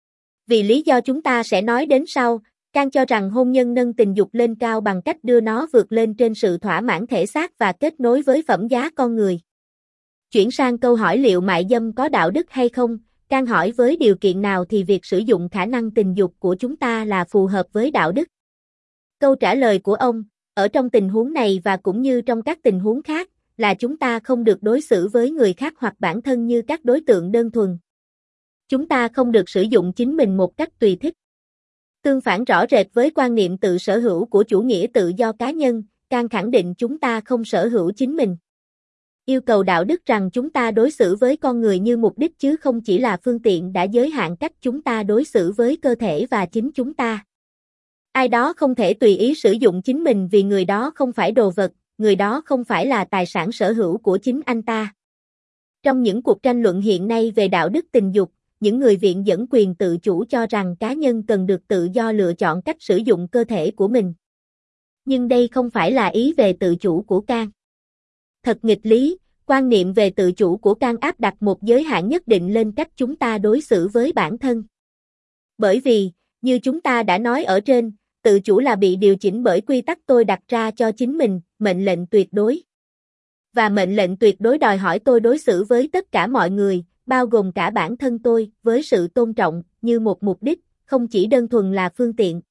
Vì lý do chúng ta sẽ nói đến sau, Kant cho rằng hôn nhân nâng tình dục lên cao bằng cách đưa nó vượt lên trên sự thỏa mãn thể xác và kết nối với phẩm giá con người. Chuyển sang câu hỏi liệu mại dâm có đạo đức hay không, Kant hỏi với điều kiện nào thì việc sử dụng khả năng tình dục của chúng ta là phù hợp với đạo đức. Câu trả lời của ông, ở trong tình huống này và cũng như trong các tình huống khác, là chúng ta không được đối xử với người khác hoặc bản thân như các đối tượng đơn thuần. Chúng ta không được sử dụng chính mình một cách tùy thích. Tương phản rõ rệt với quan niệm tự sở hữu của chủ nghĩa tự do cá nhân, Kant khẳng định chúng ta không sở hữu chính mình. Yêu cầu đạo đức rằng chúng ta đối xử với con người như mục đích chứ không chỉ là phương tiện đã giới hạn cách chúng ta đối xử với cơ thể và chính chúng ta. Ai đó không thể tùy ý sử dụng chính mình vì người đó không phải đồ vật, người đó không phải là tài sản sở hữu của chính anh ta. Trong những cuộc tranh luận hiện nay về đạo đức tình dục, những người viện dẫn quyền tự chủ cho rằng cá nhân cần được tự do lựa chọn cách sử dụng cơ thể của mình. Nhưng đây không phải là ý về tự chủ của Kant. Thật nghịch lý, quan niệm về tự chủ của Kant áp đặt một giới hạn nhất định lên cách chúng ta đối xử với bản thân. Bởi vì, như chúng ta đã nói ở trên, tự chủ là bị điều chỉnh bởi quy tắc tôi đặt ra cho chính mình, mệnh lệnh tuyệt đối. Và mệnh lệnh tuyệt đối đòi hỏi tôi đối xử với tất cả mọi người, bao gồm cả bản thân tôi, với sự tôn trọng, như một mục đích, không chỉ đơn thuần là phương tiện.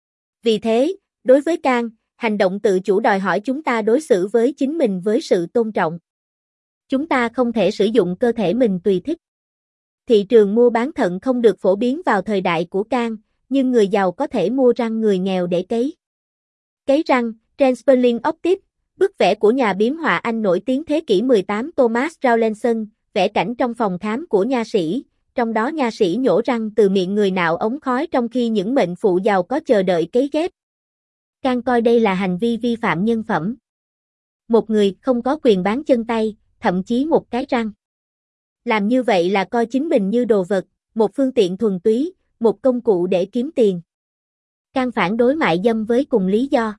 Vì thế, đối với Kant, hành động tự chủ đòi hỏi chúng ta đối xử với chính mình với sự tôn trọng. Chúng ta không thể sử dụng cơ thể mình tùy thích. Thị trường mua bán thận không được phổ biến vào thời đại của Kant, nhưng người giàu có thể mua răng người nghèo để cấy. Cấy răng, Transperling Optics, bức vẽ của nhà biếm họa Anh nổi tiếng thế kỷ mười tám Thomas Rowlandson, vẽ cảnh trong phòng khám của nha sĩ, trong đó nha sĩ nhổ răng từ miệng người nạo ống khói trong khi những mệnh phụ giàu có chờ đợi cấy ghép. Kant coi đây là hành vi vi phạm nhân phẩm. Một người không có quyền bán chân tay, thậm chí một cái răng. Làm như vậy là coi chính mình như đồ vật, một phương tiện thuần túy, một công cụ để kiếm tiền. Kant phản đối mại dâm với cùng lý do.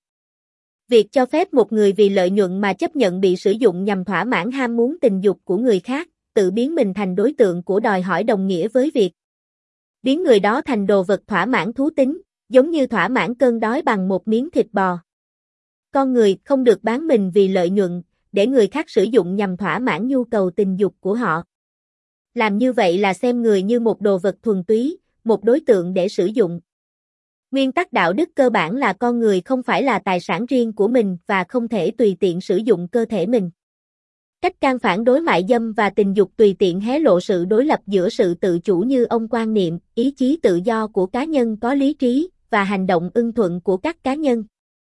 Việc cho phép một người vì lợi nhuận mà chấp nhận bị sử dụng nhằm thỏa mãn ham muốn tình dục của người khác, tự biến mình thành đối tượng của đòi hỏi đồng nghĩa với việc biến người đó thành đồ vật thỏa mãn thú tính, giống như thỏa mãn cơn đói bằng một miếng thịt bò. Con người không được bán mình vì lợi nhuận, để người khác sử dụng nhằm thỏa mãn nhu cầu tình dục của họ. Làm như vậy là xem người như một đồ vật thuần túy, một đối tượng để sử dụng. Nguyên tắc đạo đức cơ bản là con người không phải là tài sản riêng của mình và không thể tùy tiện sử dụng cơ thể mình. Cách Kant phản đối mại dâm và tình dục tùy tiện hé lộ sự đối lập giữa sự tự chủ như ông quan niệm, ý chí tự do của cá nhân có lý trí, và hành động ưng thuận của các cá nhân.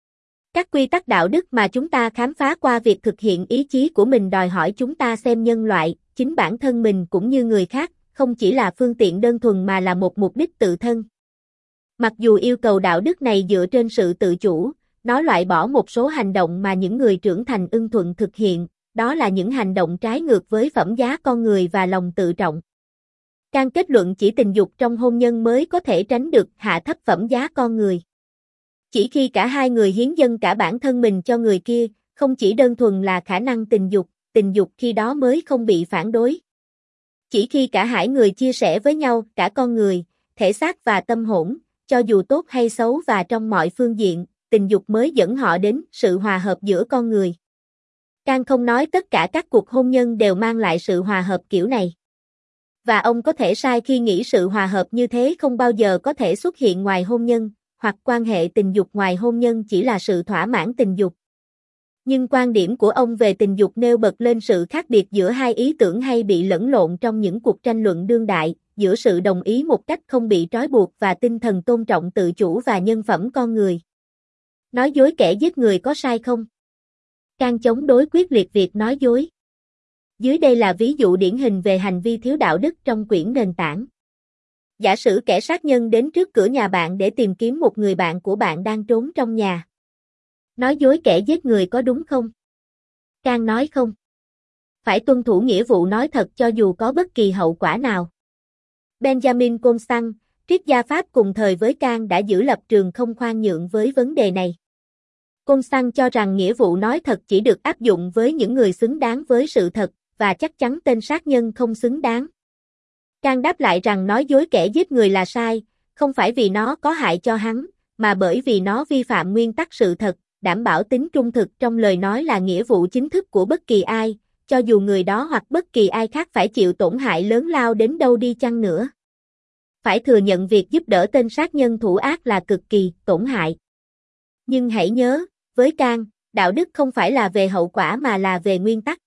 Các quy tắc đạo đức mà chúng ta khám phá qua việc thực hiện ý chí của mình đòi hỏi chúng ta xem nhân loại, chính bản thân mình cũng như người khác, không chỉ là phương tiện đơn thuần mà là một mục đích tự thân. Mặc dù yêu cầu đạo đức này dựa trên sự tự chủ, nó loại bỏ một số hành động mà những người trưởng thành ưng thuận thực hiện, đó là những hành động trái ngược với phẩm giá con người và lòng tự trọng. Kant kết luận chỉ tình dục trong hôn nhân mới có thể tránh được hạ thấp phẩm giá con người. Chỉ khi cả hai người hiến dâng cả bản thân mình cho người kia, không chỉ đơn thuần là khả năng tình dục, tình dục khi đó mới không bị phản đối. Chỉ khi cả hai người chia sẻ với nhau cả con người, thể xác và tâm hồn, cho dù tốt hay xấu và trong mọi phương diện, tình dục mới dẫn họ đến sự hòa hợp giữa con người. Càng không nói tất cả các cuộc hôn nhân đều mang lại sự hòa hợp kiểu này. Và ông có thể sai khi nghĩ sự hòa hợp như thế không bao giờ có thể xuất hiện ngoài hôn nhân, hoặc quan hệ tình dục ngoài hôn nhân chỉ là sự thỏa mãn tình dục. Nhưng quan điểm của ông về tình dục nêu bật lên sự khác biệt giữa hai ý tưởng hay bị lẫn lộn trong những cuộc tranh luận đương đại, giữa sự đồng ý một cách không bị trói buộc và tinh thần tôn trọng tự chủ và nhân phẩm con người. Nói dối kẻ giết người có sai không? Can chống đối quyết liệt việc nói dối. Dưới đây là ví dụ điển hình về hành vi thiếu đạo đức trong quyển nền tảng. Giả sử kẻ sát nhân đến trước cửa nhà bạn để tìm kiếm một người bạn của bạn đang trốn trong nhà. Nói dối kẻ giết người có đúng không? Can nói không. Phải tuân thủ nghĩa vụ nói thật cho dù có bất kỳ hậu quả nào. Benjamin Constant, triết gia Pháp cùng thời với Can đã giữ lập trường không khoan nhượng với vấn đề này. Constant cho rằng nghĩa vụ nói thật chỉ được áp dụng với những người xứng đáng với sự thật, và chắc chắn tên sát nhân không xứng đáng. Can đáp lại rằng nói dối kẻ giết người là sai, không phải vì nó có hại cho hắn, mà bởi vì nó vi phạm nguyên tắc sự thật, đảm bảo tính trung thực trong lời nói là nghĩa vụ chính thức của bất kỳ ai, cho dù người đó hoặc bất kỳ ai khác phải chịu tổn hại lớn lao đến đâu đi chăng nữa. Phải thừa nhận việc giúp đỡ tên sát nhân thủ ác là cực kỳ tổn hại. Nhưng hãy nhớ, với Can, đạo đức không phải là về hậu quả mà là về nguyên tắc.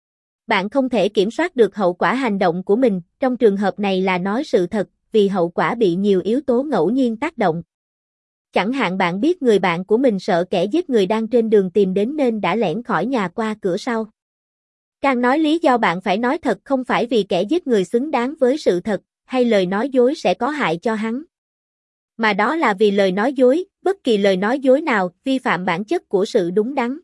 Bạn không thể kiểm soát được hậu quả hành động của mình, trong trường hợp này là nói sự thật, vì hậu quả bị nhiều yếu tố ngẫu nhiên tác động. Chẳng hạn bạn biết người bạn của mình sợ kẻ giết người đang trên đường tìm đến nên đã lẻn khỏi nhà qua cửa sau. Can nói lý do bạn phải nói thật không phải vì kẻ giết người xứng đáng với sự thật, hay lời nói dối sẽ có hại cho hắn. Mà đó là vì lời nói dối, bất kỳ lời nói dối nào, vi phạm bản chất của sự đúng đắn.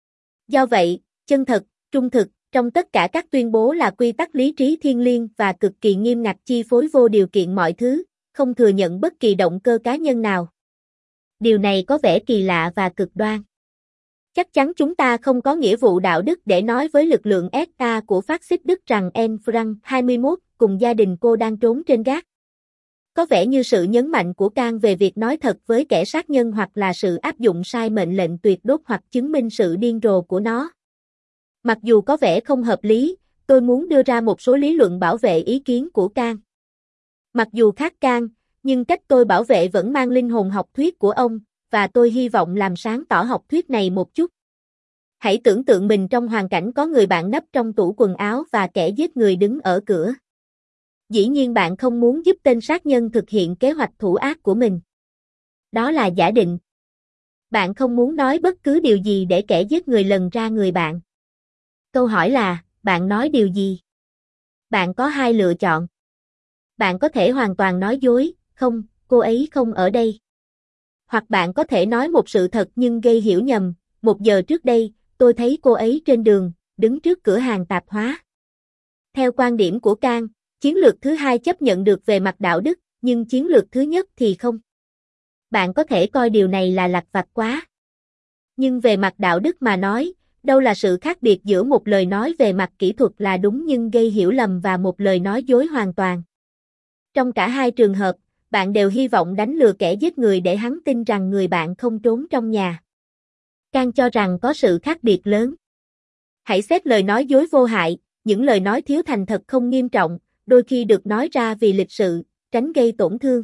Do vậy, chân thật, trung thực, trong tất cả các tuyên bố là quy tắc lý trí thiêng liêng và cực kỳ nghiêm ngặt chi phối vô điều kiện mọi thứ, không thừa nhận bất kỳ động cơ cá nhân nào. Điều này có vẻ kỳ lạ và cực đoan. Chắc chắn chúng ta không có nghĩa vụ đạo đức để nói với lực lượng ét a của phát xít Đức rằng Anne Frank, hai mươi mốt, cùng gia đình cô đang trốn trên gác. Có vẻ như sự nhấn mạnh của Can về việc nói thật với kẻ sát nhân hoặc là sự áp dụng sai mệnh lệnh tuyệt đốt hoặc chứng minh sự điên rồ của nó. Mặc dù có vẻ không hợp lý, tôi muốn đưa ra một số lý luận bảo vệ ý kiến của Can. Mặc dù khác Can, nhưng cách tôi bảo vệ vẫn mang linh hồn học thuyết của ông, và tôi hy vọng làm sáng tỏ học thuyết này một chút. Hãy tưởng tượng mình trong hoàn cảnh có người bạn nấp trong tủ quần áo và kẻ giết người đứng ở cửa. Dĩ nhiên bạn không muốn giúp tên sát nhân thực hiện kế hoạch thủ ác của mình. Đó là giả định. Bạn không muốn nói bất cứ điều gì để kẻ giết người lần ra người bạn. Câu hỏi là, bạn nói điều gì? Bạn có hai lựa chọn. Bạn có thể hoàn toàn nói dối, không, cô ấy không ở đây. Hoặc bạn có thể nói một sự thật nhưng gây hiểu nhầm, một giờ trước đây, tôi thấy cô ấy trên đường, đứng trước cửa hàng tạp hóa. Theo quan điểm của Can, chiến lược thứ hai chấp nhận được về mặt đạo đức, nhưng chiến lược thứ nhất thì không. Bạn có thể coi điều này là lặt vặt quá. Nhưng về mặt đạo đức mà nói, đâu là sự khác biệt giữa một lời nói về mặt kỹ thuật là đúng nhưng gây hiểu lầm và một lời nói dối hoàn toàn. Trong cả hai trường hợp, bạn đều hy vọng đánh lừa kẻ giết người để hắn tin rằng người bạn không trốn trong nhà. Can cho rằng có sự khác biệt lớn. Hãy xét lời nói dối vô hại, những lời nói thiếu thành thật không nghiêm trọng, đôi khi được nói ra vì lịch sự, tránh gây tổn thương.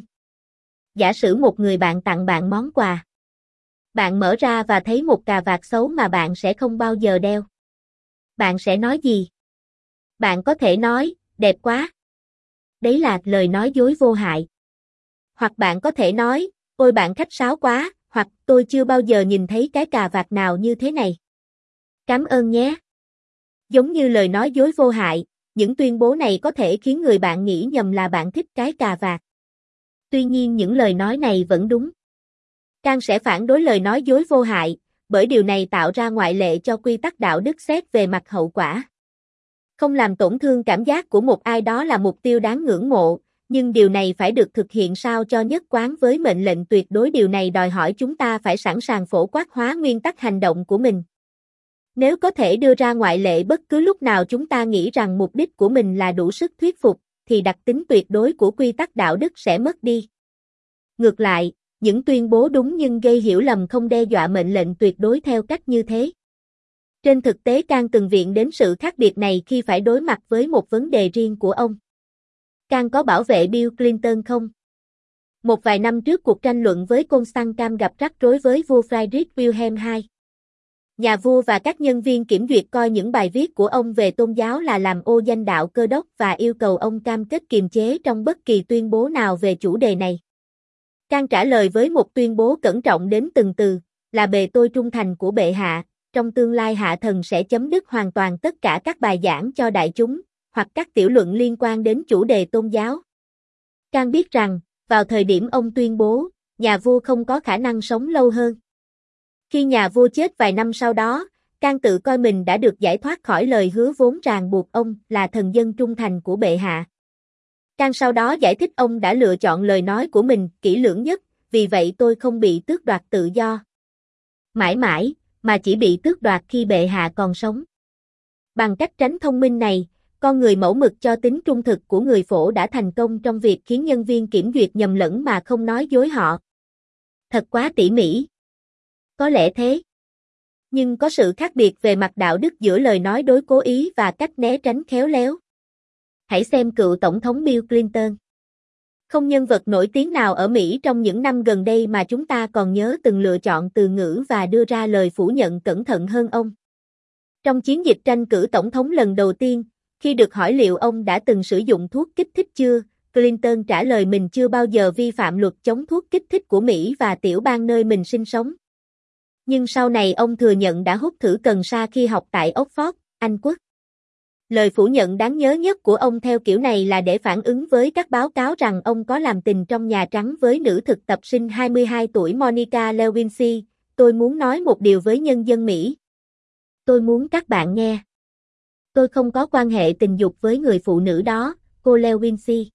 Giả sử một người bạn tặng bạn món quà. Bạn mở ra và thấy một cà vạt xấu mà bạn sẽ không bao giờ đeo. Bạn sẽ nói gì? Bạn có thể nói, đẹp quá. Đấy là lời nói dối vô hại. Hoặc bạn có thể nói, ôi bạn khách sáo quá, hoặc tôi chưa bao giờ nhìn thấy cái cà vạt nào như thế này. Cảm ơn nhé. Giống như lời nói dối vô hại, những tuyên bố này có thể khiến người bạn nghĩ nhầm là bạn thích cái cà vạt. Tuy nhiên những lời nói này vẫn đúng. Can sẽ phản đối lời nói dối vô hại, bởi điều này tạo ra ngoại lệ cho quy tắc đạo đức xét về mặt hậu quả. Không làm tổn thương cảm giác của một ai đó là mục tiêu đáng ngưỡng mộ, nhưng điều này phải được thực hiện sao cho nhất quán với mệnh lệnh tuyệt đối. Điều này đòi hỏi chúng ta phải sẵn sàng phổ quát hóa nguyên tắc hành động của mình. Nếu có thể đưa ra ngoại lệ bất cứ lúc nào chúng ta nghĩ rằng mục đích của mình là đủ sức thuyết phục, thì đặc tính tuyệt đối của quy tắc đạo đức sẽ mất đi. Ngược lại, những tuyên bố đúng nhưng gây hiểu lầm không đe dọa mệnh lệnh tuyệt đối theo cách như thế. Trên thực tế Kang từng viện đến sự khác biệt này khi phải đối mặt với một vấn đề riêng của ông. Kang có bảo vệ Bill Clinton không? Một vài năm trước cuộc tranh luận với Constantine gặp rắc rối với vua Friedrich Wilhelm đệ nhị. Nhà vua và các nhân viên kiểm duyệt coi những bài viết của ông về tôn giáo là làm ô danh đạo Cơ đốc và yêu cầu ông cam kết kiềm chế trong bất kỳ tuyên bố nào về chủ đề này. Kang trả lời với một tuyên bố cẩn trọng đến từng từ, là bề tôi trung thành của bệ hạ, trong tương lai hạ thần sẽ chấm dứt hoàn toàn tất cả các bài giảng cho đại chúng, hoặc các tiểu luận liên quan đến chủ đề tôn giáo. Kang biết rằng, vào thời điểm ông tuyên bố, nhà vua không có khả năng sống lâu hơn. Khi nhà vua chết vài năm sau đó, Kang tự coi mình đã được giải thoát khỏi lời hứa vốn ràng buộc ông là thần dân trung thành của bệ hạ. Kang sau đó giải thích ông đã lựa chọn lời nói của mình kỹ lưỡng nhất, vì vậy tôi không bị tước đoạt tự do mãi mãi, mà chỉ bị tước đoạt khi bệ hạ còn sống. Bằng cách tránh thông minh này, con người mẫu mực cho tính trung thực của người phổ đã thành công trong việc khiến nhân viên kiểm duyệt nhầm lẫn mà không nói dối họ. Thật quá tỉ mỉ. Có lẽ thế. Nhưng có sự khác biệt về mặt đạo đức giữa lời nói dối cố ý và cách né tránh khéo léo. Hãy xem cựu Tổng thống Bill Clinton. Không nhân vật nổi tiếng nào ở Mỹ trong những năm gần đây mà chúng ta còn nhớ từng lựa chọn từ ngữ và đưa ra lời phủ nhận cẩn thận hơn ông. Trong chiến dịch tranh cử tổng thống lần đầu tiên, khi được hỏi liệu ông đã từng sử dụng thuốc kích thích chưa, Clinton trả lời mình chưa bao giờ vi phạm luật chống thuốc kích thích của Mỹ và tiểu bang nơi mình sinh sống. Nhưng sau này ông thừa nhận đã hút thử cần sa khi học tại Oxford, Anh Quốc. Lời phủ nhận đáng nhớ nhất của ông theo kiểu này là để phản ứng với các báo cáo rằng ông có làm tình trong Nhà Trắng với nữ thực tập sinh hai mươi hai tuổi Monica Lewinsky. Tôi muốn nói một điều với nhân dân Mỹ. Tôi muốn các bạn nghe. Tôi không có quan hệ tình dục với người phụ nữ đó, cô Lewinsky.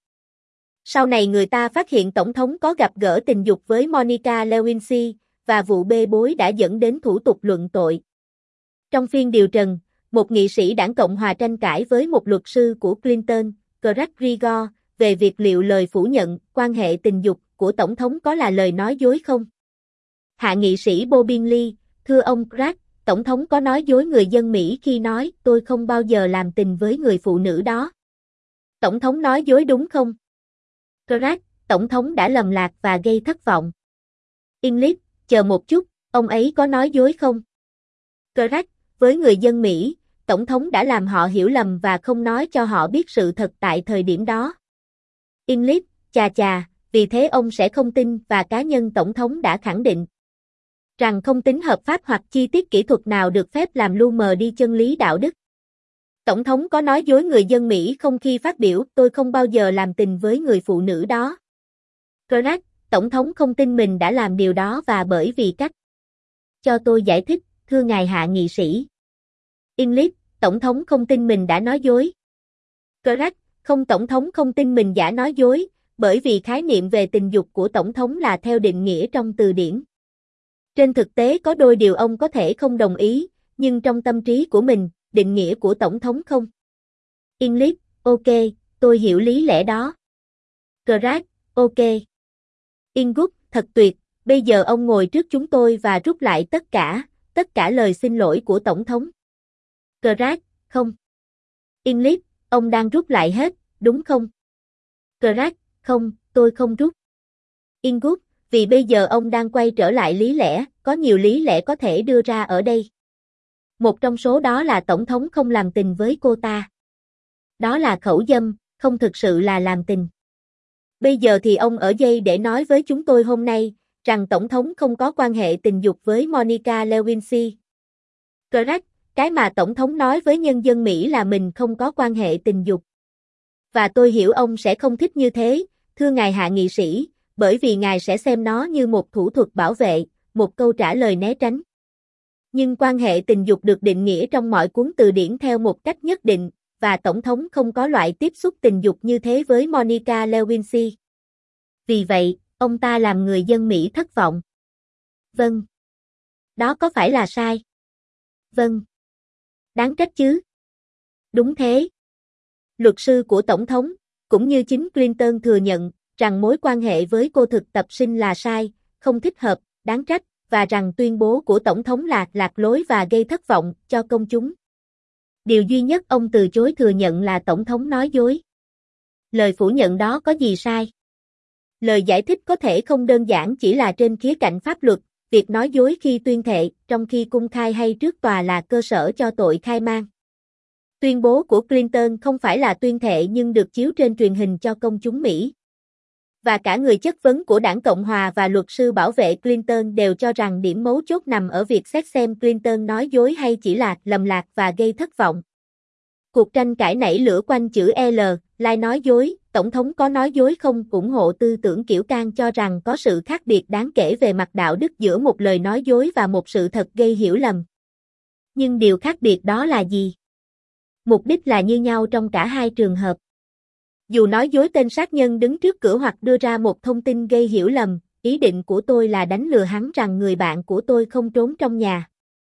Sau này người ta phát hiện Tổng thống có gặp gỡ tình dục với Monica Lewinsky, và vụ bê bối đã dẫn đến thủ tục luận tội. Trong phiên điều trần, một nghị sĩ đảng Cộng hòa tranh cãi với một luật sư của Clinton, Craig Rigor, về việc liệu lời phủ nhận quan hệ tình dục của Tổng thống có là lời nói dối không. Hạ nghị sĩ Bobby Lee, thưa ông Craig, Tổng thống có nói dối người dân Mỹ khi nói tôi không bao giờ làm tình với người phụ nữ đó. Tổng thống nói dối đúng không? Craig, Tổng thống đã lầm lạc và gây thất vọng. English, chờ một chút, ông ấy có nói dối không? Craig, với người dân Mỹ, Tổng thống đã làm họ hiểu lầm và không nói cho họ biết sự thật tại thời điểm đó. English, chà chà, vì thế ông sẽ không tin và cá nhân Tổng thống đã khẳng định rằng không tính hợp pháp hoặc chi tiết kỹ thuật nào được phép làm lu mờ đi chân lý đạo đức. Tổng thống có nói dối người dân Mỹ không khi phát biểu tôi không bao giờ làm tình với người phụ nữ đó. Correct, Tổng thống không tin mình đã làm điều đó và bởi vì cách. Cho tôi giải thích, thưa ngài hạ nghị sĩ. English, Tổng thống không tin mình đã nói dối. Correct, không Tổng thống không tin mình đã nói dối, bởi vì khái niệm về tình dục của Tổng thống là theo định nghĩa trong từ điển. Trên thực tế có đôi điều ông có thể không đồng ý, nhưng trong tâm trí của mình, định nghĩa của Tổng thống không. English, ok, tôi hiểu lý lẽ đó. Correct, ok. Ingut, thật tuyệt, bây giờ ông ngồi trước chúng tôi và rút lại tất cả, tất cả lời xin lỗi của Tổng thống. Correct, không. English, ông đang rút lại hết, đúng không? Correct, không, tôi không rút. Ingut, vì bây giờ ông đang quay trở lại lý lẽ, có nhiều lý lẽ có thể đưa ra ở đây. Một trong số đó là Tổng thống không làm tình với cô ta. Đó là khẩu dâm, không thực sự là làm tình. Bây giờ thì ông ở đây để nói với chúng tôi hôm nay, rằng Tổng thống không có quan hệ tình dục với Monica Lewinsky. Correct, cái mà Tổng thống nói với nhân dân Mỹ là mình không có quan hệ tình dục. Và tôi hiểu ông sẽ không thích như thế, thưa ngài hạ nghị sĩ, bởi vì ngài sẽ xem nó như một thủ thuật bảo vệ, một câu trả lời né tránh. Nhưng quan hệ tình dục được định nghĩa trong mọi cuốn từ điển theo một cách nhất định, và Tổng thống không có loại tiếp xúc tình dục như thế với Monica Lewinsky. Vì vậy, ông ta làm người dân Mỹ thất vọng. Vâng. Đó có phải là sai? Vâng. Đáng trách chứ. Đúng thế. Luật sư của Tổng thống, cũng như chính Clinton thừa nhận, rằng mối quan hệ với cô thực tập sinh là sai, không thích hợp, đáng trách, và rằng tuyên bố của Tổng thống là lạc lối và gây thất vọng cho công chúng. Điều duy nhất ông từ chối thừa nhận là Tổng thống nói dối. Lời phủ nhận đó có gì sai? Lời giải thích có thể không đơn giản chỉ là trên khía cạnh pháp luật, việc nói dối khi tuyên thệ, trong khi cung khai hay trước tòa là cơ sở cho tội khai man. Tuyên bố của Clinton không phải là tuyên thệ nhưng được chiếu trên truyền hình cho công chúng Mỹ. Và cả người chất vấn của đảng Cộng Hòa và luật sư bảo vệ Clinton đều cho rằng điểm mấu chốt nằm ở việc xét xem Clinton nói dối hay chỉ là lầm lạc và gây thất vọng. Cuộc tranh cãi nảy lửa quanh chữ L, lai nói dối, Tổng thống có nói dối không ủng hộ tư tưởng kiểu Can cho rằng có sự khác biệt đáng kể về mặt đạo đức giữa một lời nói dối và một sự thật gây hiểu lầm. Nhưng điều khác biệt đó là gì? Mục đích là như nhau trong cả hai trường hợp. Dù nói dối tên sát nhân đứng trước cửa hoặc đưa ra một thông tin gây hiểu lầm, ý định của tôi là đánh lừa hắn rằng người bạn của tôi không trốn trong nhà.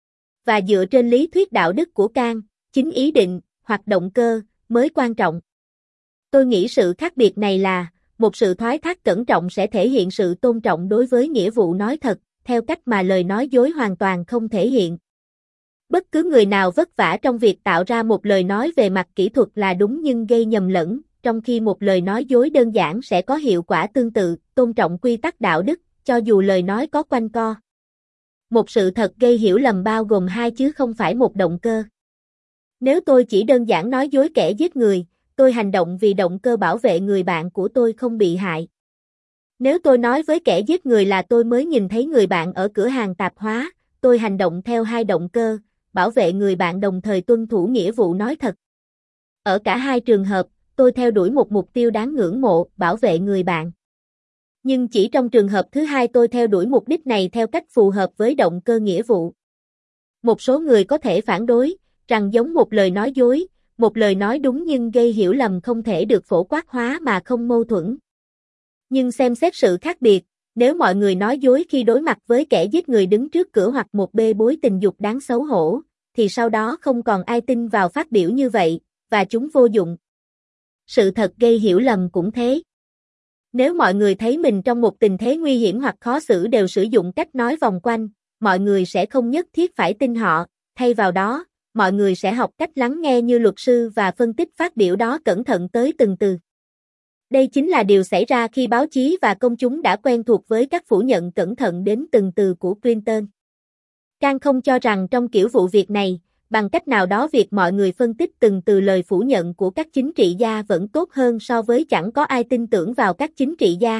Và dựa trên lý thuyết đạo đức của Can, chính ý định, hoặc động cơ, mới quan trọng. Tôi nghĩ sự khác biệt này là, một sự thoái thác cẩn trọng sẽ thể hiện sự tôn trọng đối với nghĩa vụ nói thật, theo cách mà lời nói dối hoàn toàn không thể hiện. Bất cứ người nào vất vả trong việc tạo ra một lời nói về mặt kỹ thuật là đúng nhưng gây nhầm lẫn, trong khi một lời nói dối đơn giản sẽ có hiệu quả tương tự, tôn trọng quy tắc đạo đức, cho dù lời nói có quanh co. Một sự thật gây hiểu lầm bao gồm hai chứ không phải một động cơ. Nếu tôi chỉ đơn giản nói dối kẻ giết người, tôi hành động vì động cơ bảo vệ người bạn của tôi không bị hại. Nếu tôi nói với kẻ giết người là tôi mới nhìn thấy người bạn ở cửa hàng tạp hóa, tôi hành động theo hai động cơ, bảo vệ người bạn đồng thời tuân thủ nghĩa vụ nói thật. Ở cả hai trường hợp, tôi theo đuổi một mục tiêu đáng ngưỡng mộ, bảo vệ người bạn. Nhưng chỉ trong trường hợp thứ hai tôi theo đuổi mục đích này theo cách phù hợp với động cơ nghĩa vụ. Một số người có thể phản đối, rằng giống một lời nói dối, một lời nói đúng nhưng gây hiểu lầm không thể được phổ quát hóa mà không mâu thuẫn. Nhưng xem xét sự khác biệt, nếu mọi người nói dối khi đối mặt với kẻ giết người đứng trước cửa hoặc một bê bối tình dục đáng xấu hổ, thì sau đó không còn ai tin vào phát biểu như vậy, và chúng vô dụng. Sự thật gây hiểu lầm cũng thế. Nếu mọi người thấy mình trong một tình thế nguy hiểm hoặc khó xử đều sử dụng cách nói vòng quanh, mọi người sẽ không nhất thiết phải tin họ, thay vào đó, mọi người sẽ học cách lắng nghe như luật sư và phân tích phát biểu đó cẩn thận tới từng từ. Đây chính là điều xảy ra khi báo chí và công chúng đã quen thuộc với các phủ nhận cẩn thận đến từng từ của Clinton. Can không cho rằng trong kiểu vụ việc này, bằng cách nào đó việc mọi người phân tích từng từ lời phủ nhận của các chính trị gia vẫn tốt hơn so với chẳng có ai tin tưởng vào các chính trị gia.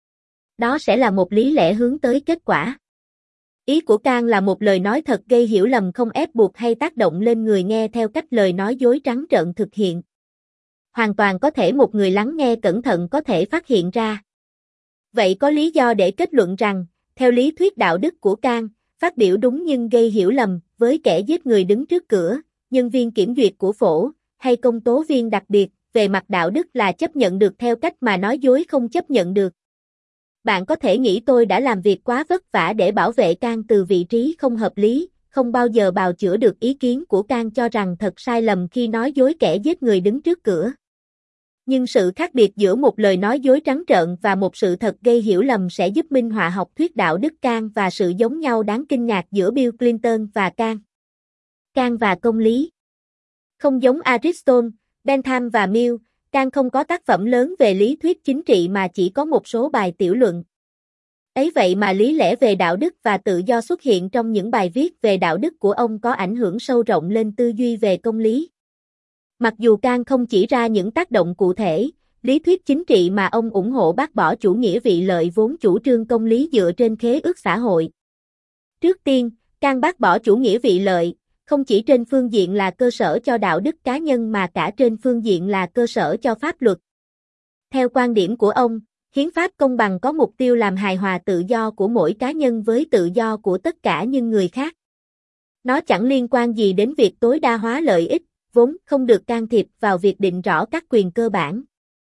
Đó sẽ là một lý lẽ hướng tới kết quả. Ý của Can là một lời nói thật gây hiểu lầm không ép buộc hay tác động lên người nghe theo cách lời nói dối trắng trợn thực hiện. Hoàn toàn có thể một người lắng nghe cẩn thận có thể phát hiện ra. Vậy có lý do để kết luận rằng, theo lý thuyết đạo đức của Can, phát biểu đúng nhưng gây hiểu lầm với kẻ giết người đứng trước cửa, nhân viên kiểm duyệt của phổ, hay công tố viên đặc biệt, về mặt đạo đức là chấp nhận được theo cách mà nói dối không chấp nhận được. Bạn có thể nghĩ tôi đã làm việc quá vất vả để bảo vệ Can từ vị trí không hợp lý, không bao giờ bào chữa được ý kiến của Can cho rằng thật sai lầm khi nói dối kẻ giết người đứng trước cửa. Nhưng sự khác biệt giữa một lời nói dối trắng trợn và một sự thật gây hiểu lầm sẽ giúp minh họa học thuyết đạo đức Can và sự giống nhau đáng kinh ngạc giữa Bill Clinton và Can. Can và công lý. Không giống Aristotle, Bentham và Mill, Can không có tác phẩm lớn về lý thuyết chính trị mà chỉ có một số bài tiểu luận. Ấy vậy mà lý lẽ về đạo đức và tự do xuất hiện trong những bài viết về đạo đức của ông có ảnh hưởng sâu rộng lên tư duy về công lý. Mặc dù Can không chỉ ra những tác động cụ thể, lý thuyết chính trị mà ông ủng hộ bác bỏ chủ nghĩa vị lợi vốn chủ trương công lý dựa trên khế ước xã hội. Trước tiên, Can bác bỏ chủ nghĩa vị lợi, không chỉ trên phương diện là cơ sở cho đạo đức cá nhân mà cả trên phương diện là cơ sở cho pháp luật. Theo quan điểm của ông, hiến pháp công bằng có mục tiêu làm hài hòa tự do của mỗi cá nhân với tự do của tất cả những người khác. Nó chẳng liên quan gì đến việc tối đa hóa lợi ích, vốn không được can thiệp vào việc định rõ các quyền cơ bản.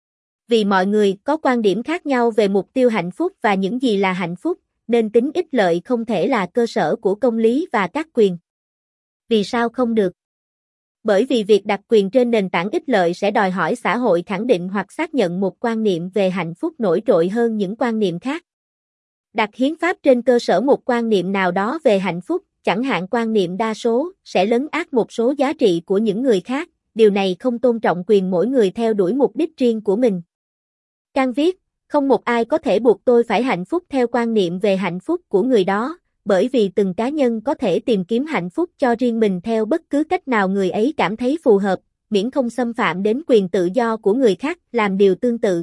Vì mọi người có quan điểm khác nhau về mục tiêu hạnh phúc và những gì là hạnh phúc, nên tính ích lợi không thể là cơ sở của công lý và các quyền. Vì sao không được? Bởi vì việc đặt quyền trên nền tảng ích lợi sẽ đòi hỏi xã hội khẳng định hoặc xác nhận một quan niệm về hạnh phúc nổi trội hơn những quan niệm khác. Đặt hiến pháp trên cơ sở một quan niệm nào đó về hạnh phúc, chẳng hạn quan niệm đa số, sẽ lấn át một số giá trị của những người khác, điều này không tôn trọng quyền mỗi người theo đuổi mục đích riêng của mình. Kant viết, không một ai có thể buộc tôi phải hạnh phúc theo quan niệm về hạnh phúc của người đó, bởi vì từng cá nhân có thể tìm kiếm hạnh phúc cho riêng mình theo bất cứ cách nào người ấy cảm thấy phù hợp, miễn không xâm phạm đến quyền tự do của người khác làm điều tương tự.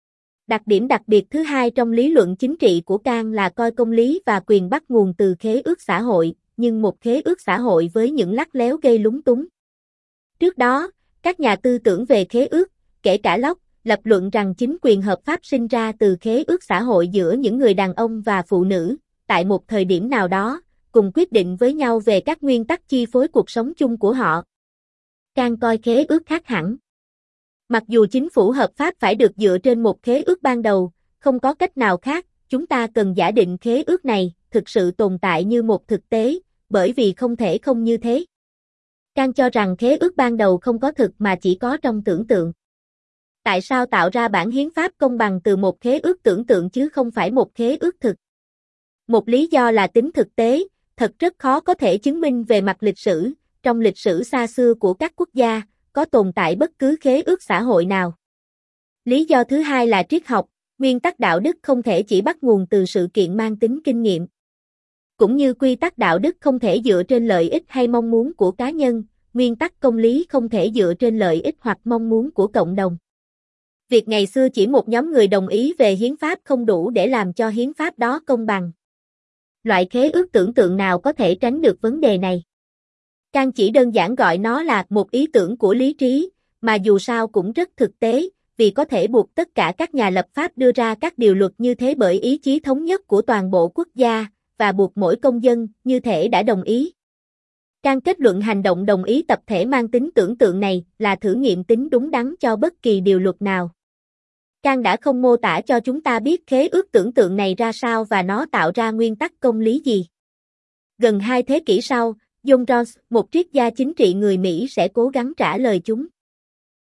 Đặc điểm đặc biệt thứ hai trong lý luận chính trị của Kant là coi công lý và quyền bắt nguồn từ khế ước xã hội, nhưng một khế ước xã hội với những lắt léo gây lúng túng. Trước đó, các nhà tư tưởng về khế ước, kể cả Locke, lập luận rằng chính quyền hợp pháp sinh ra từ khế ước xã hội giữa những người đàn ông và phụ nữ, tại một thời điểm nào đó, cùng quyết định với nhau về các nguyên tắc chi phối cuộc sống chung của họ. Kant coi khế ước khác hẳn. Mặc dù chính phủ hợp pháp phải được dựa trên một khế ước ban đầu, không có cách nào khác, chúng ta cần giả định khế ước này thực sự tồn tại như một thực tế, bởi vì không thể không như thế. Kant cho rằng khế ước ban đầu không có thực mà chỉ có trong tưởng tượng. Tại sao tạo ra bản hiến pháp công bằng từ một khế ước tưởng tượng chứ không phải một khế ước thực? Một lý do là tính thực tế, thật rất khó có thể chứng minh về mặt lịch sử, trong lịch sử xa xưa của các quốc gia, có tồn tại bất cứ khế ước xã hội nào. Lý do thứ hai là triết học, nguyên tắc đạo đức không thể chỉ bắt nguồn từ sự kiện mang tính kinh nghiệm. Cũng như quy tắc đạo đức không thể dựa trên lợi ích hay mong muốn của cá nhân, nguyên tắc công lý không thể dựa trên lợi ích hoặc mong muốn của cộng đồng. Việc ngày xưa chỉ một nhóm người đồng ý về hiến pháp không đủ để làm cho hiến pháp đó công bằng. Loại khế ước tưởng tượng nào có thể tránh được vấn đề này? Kant chỉ đơn giản gọi nó là một ý tưởng của lý trí, mà dù sao cũng rất thực tế, vì có thể buộc tất cả các nhà lập pháp đưa ra các điều luật như thế bởi ý chí thống nhất của toàn bộ quốc gia, và buộc mỗi công dân như thể đã đồng ý. Kant kết luận hành động đồng ý tập thể mang tính tưởng tượng này là thử nghiệm tính đúng đắn cho bất kỳ điều luật nào. Kant đã không mô tả cho chúng ta biết khế ước tưởng tượng này ra sao và nó tạo ra nguyên tắc công lý gì. Gần hai thế kỷ sau, John Rawls, một triết gia chính trị người Mỹ sẽ cố gắng trả lời chúng.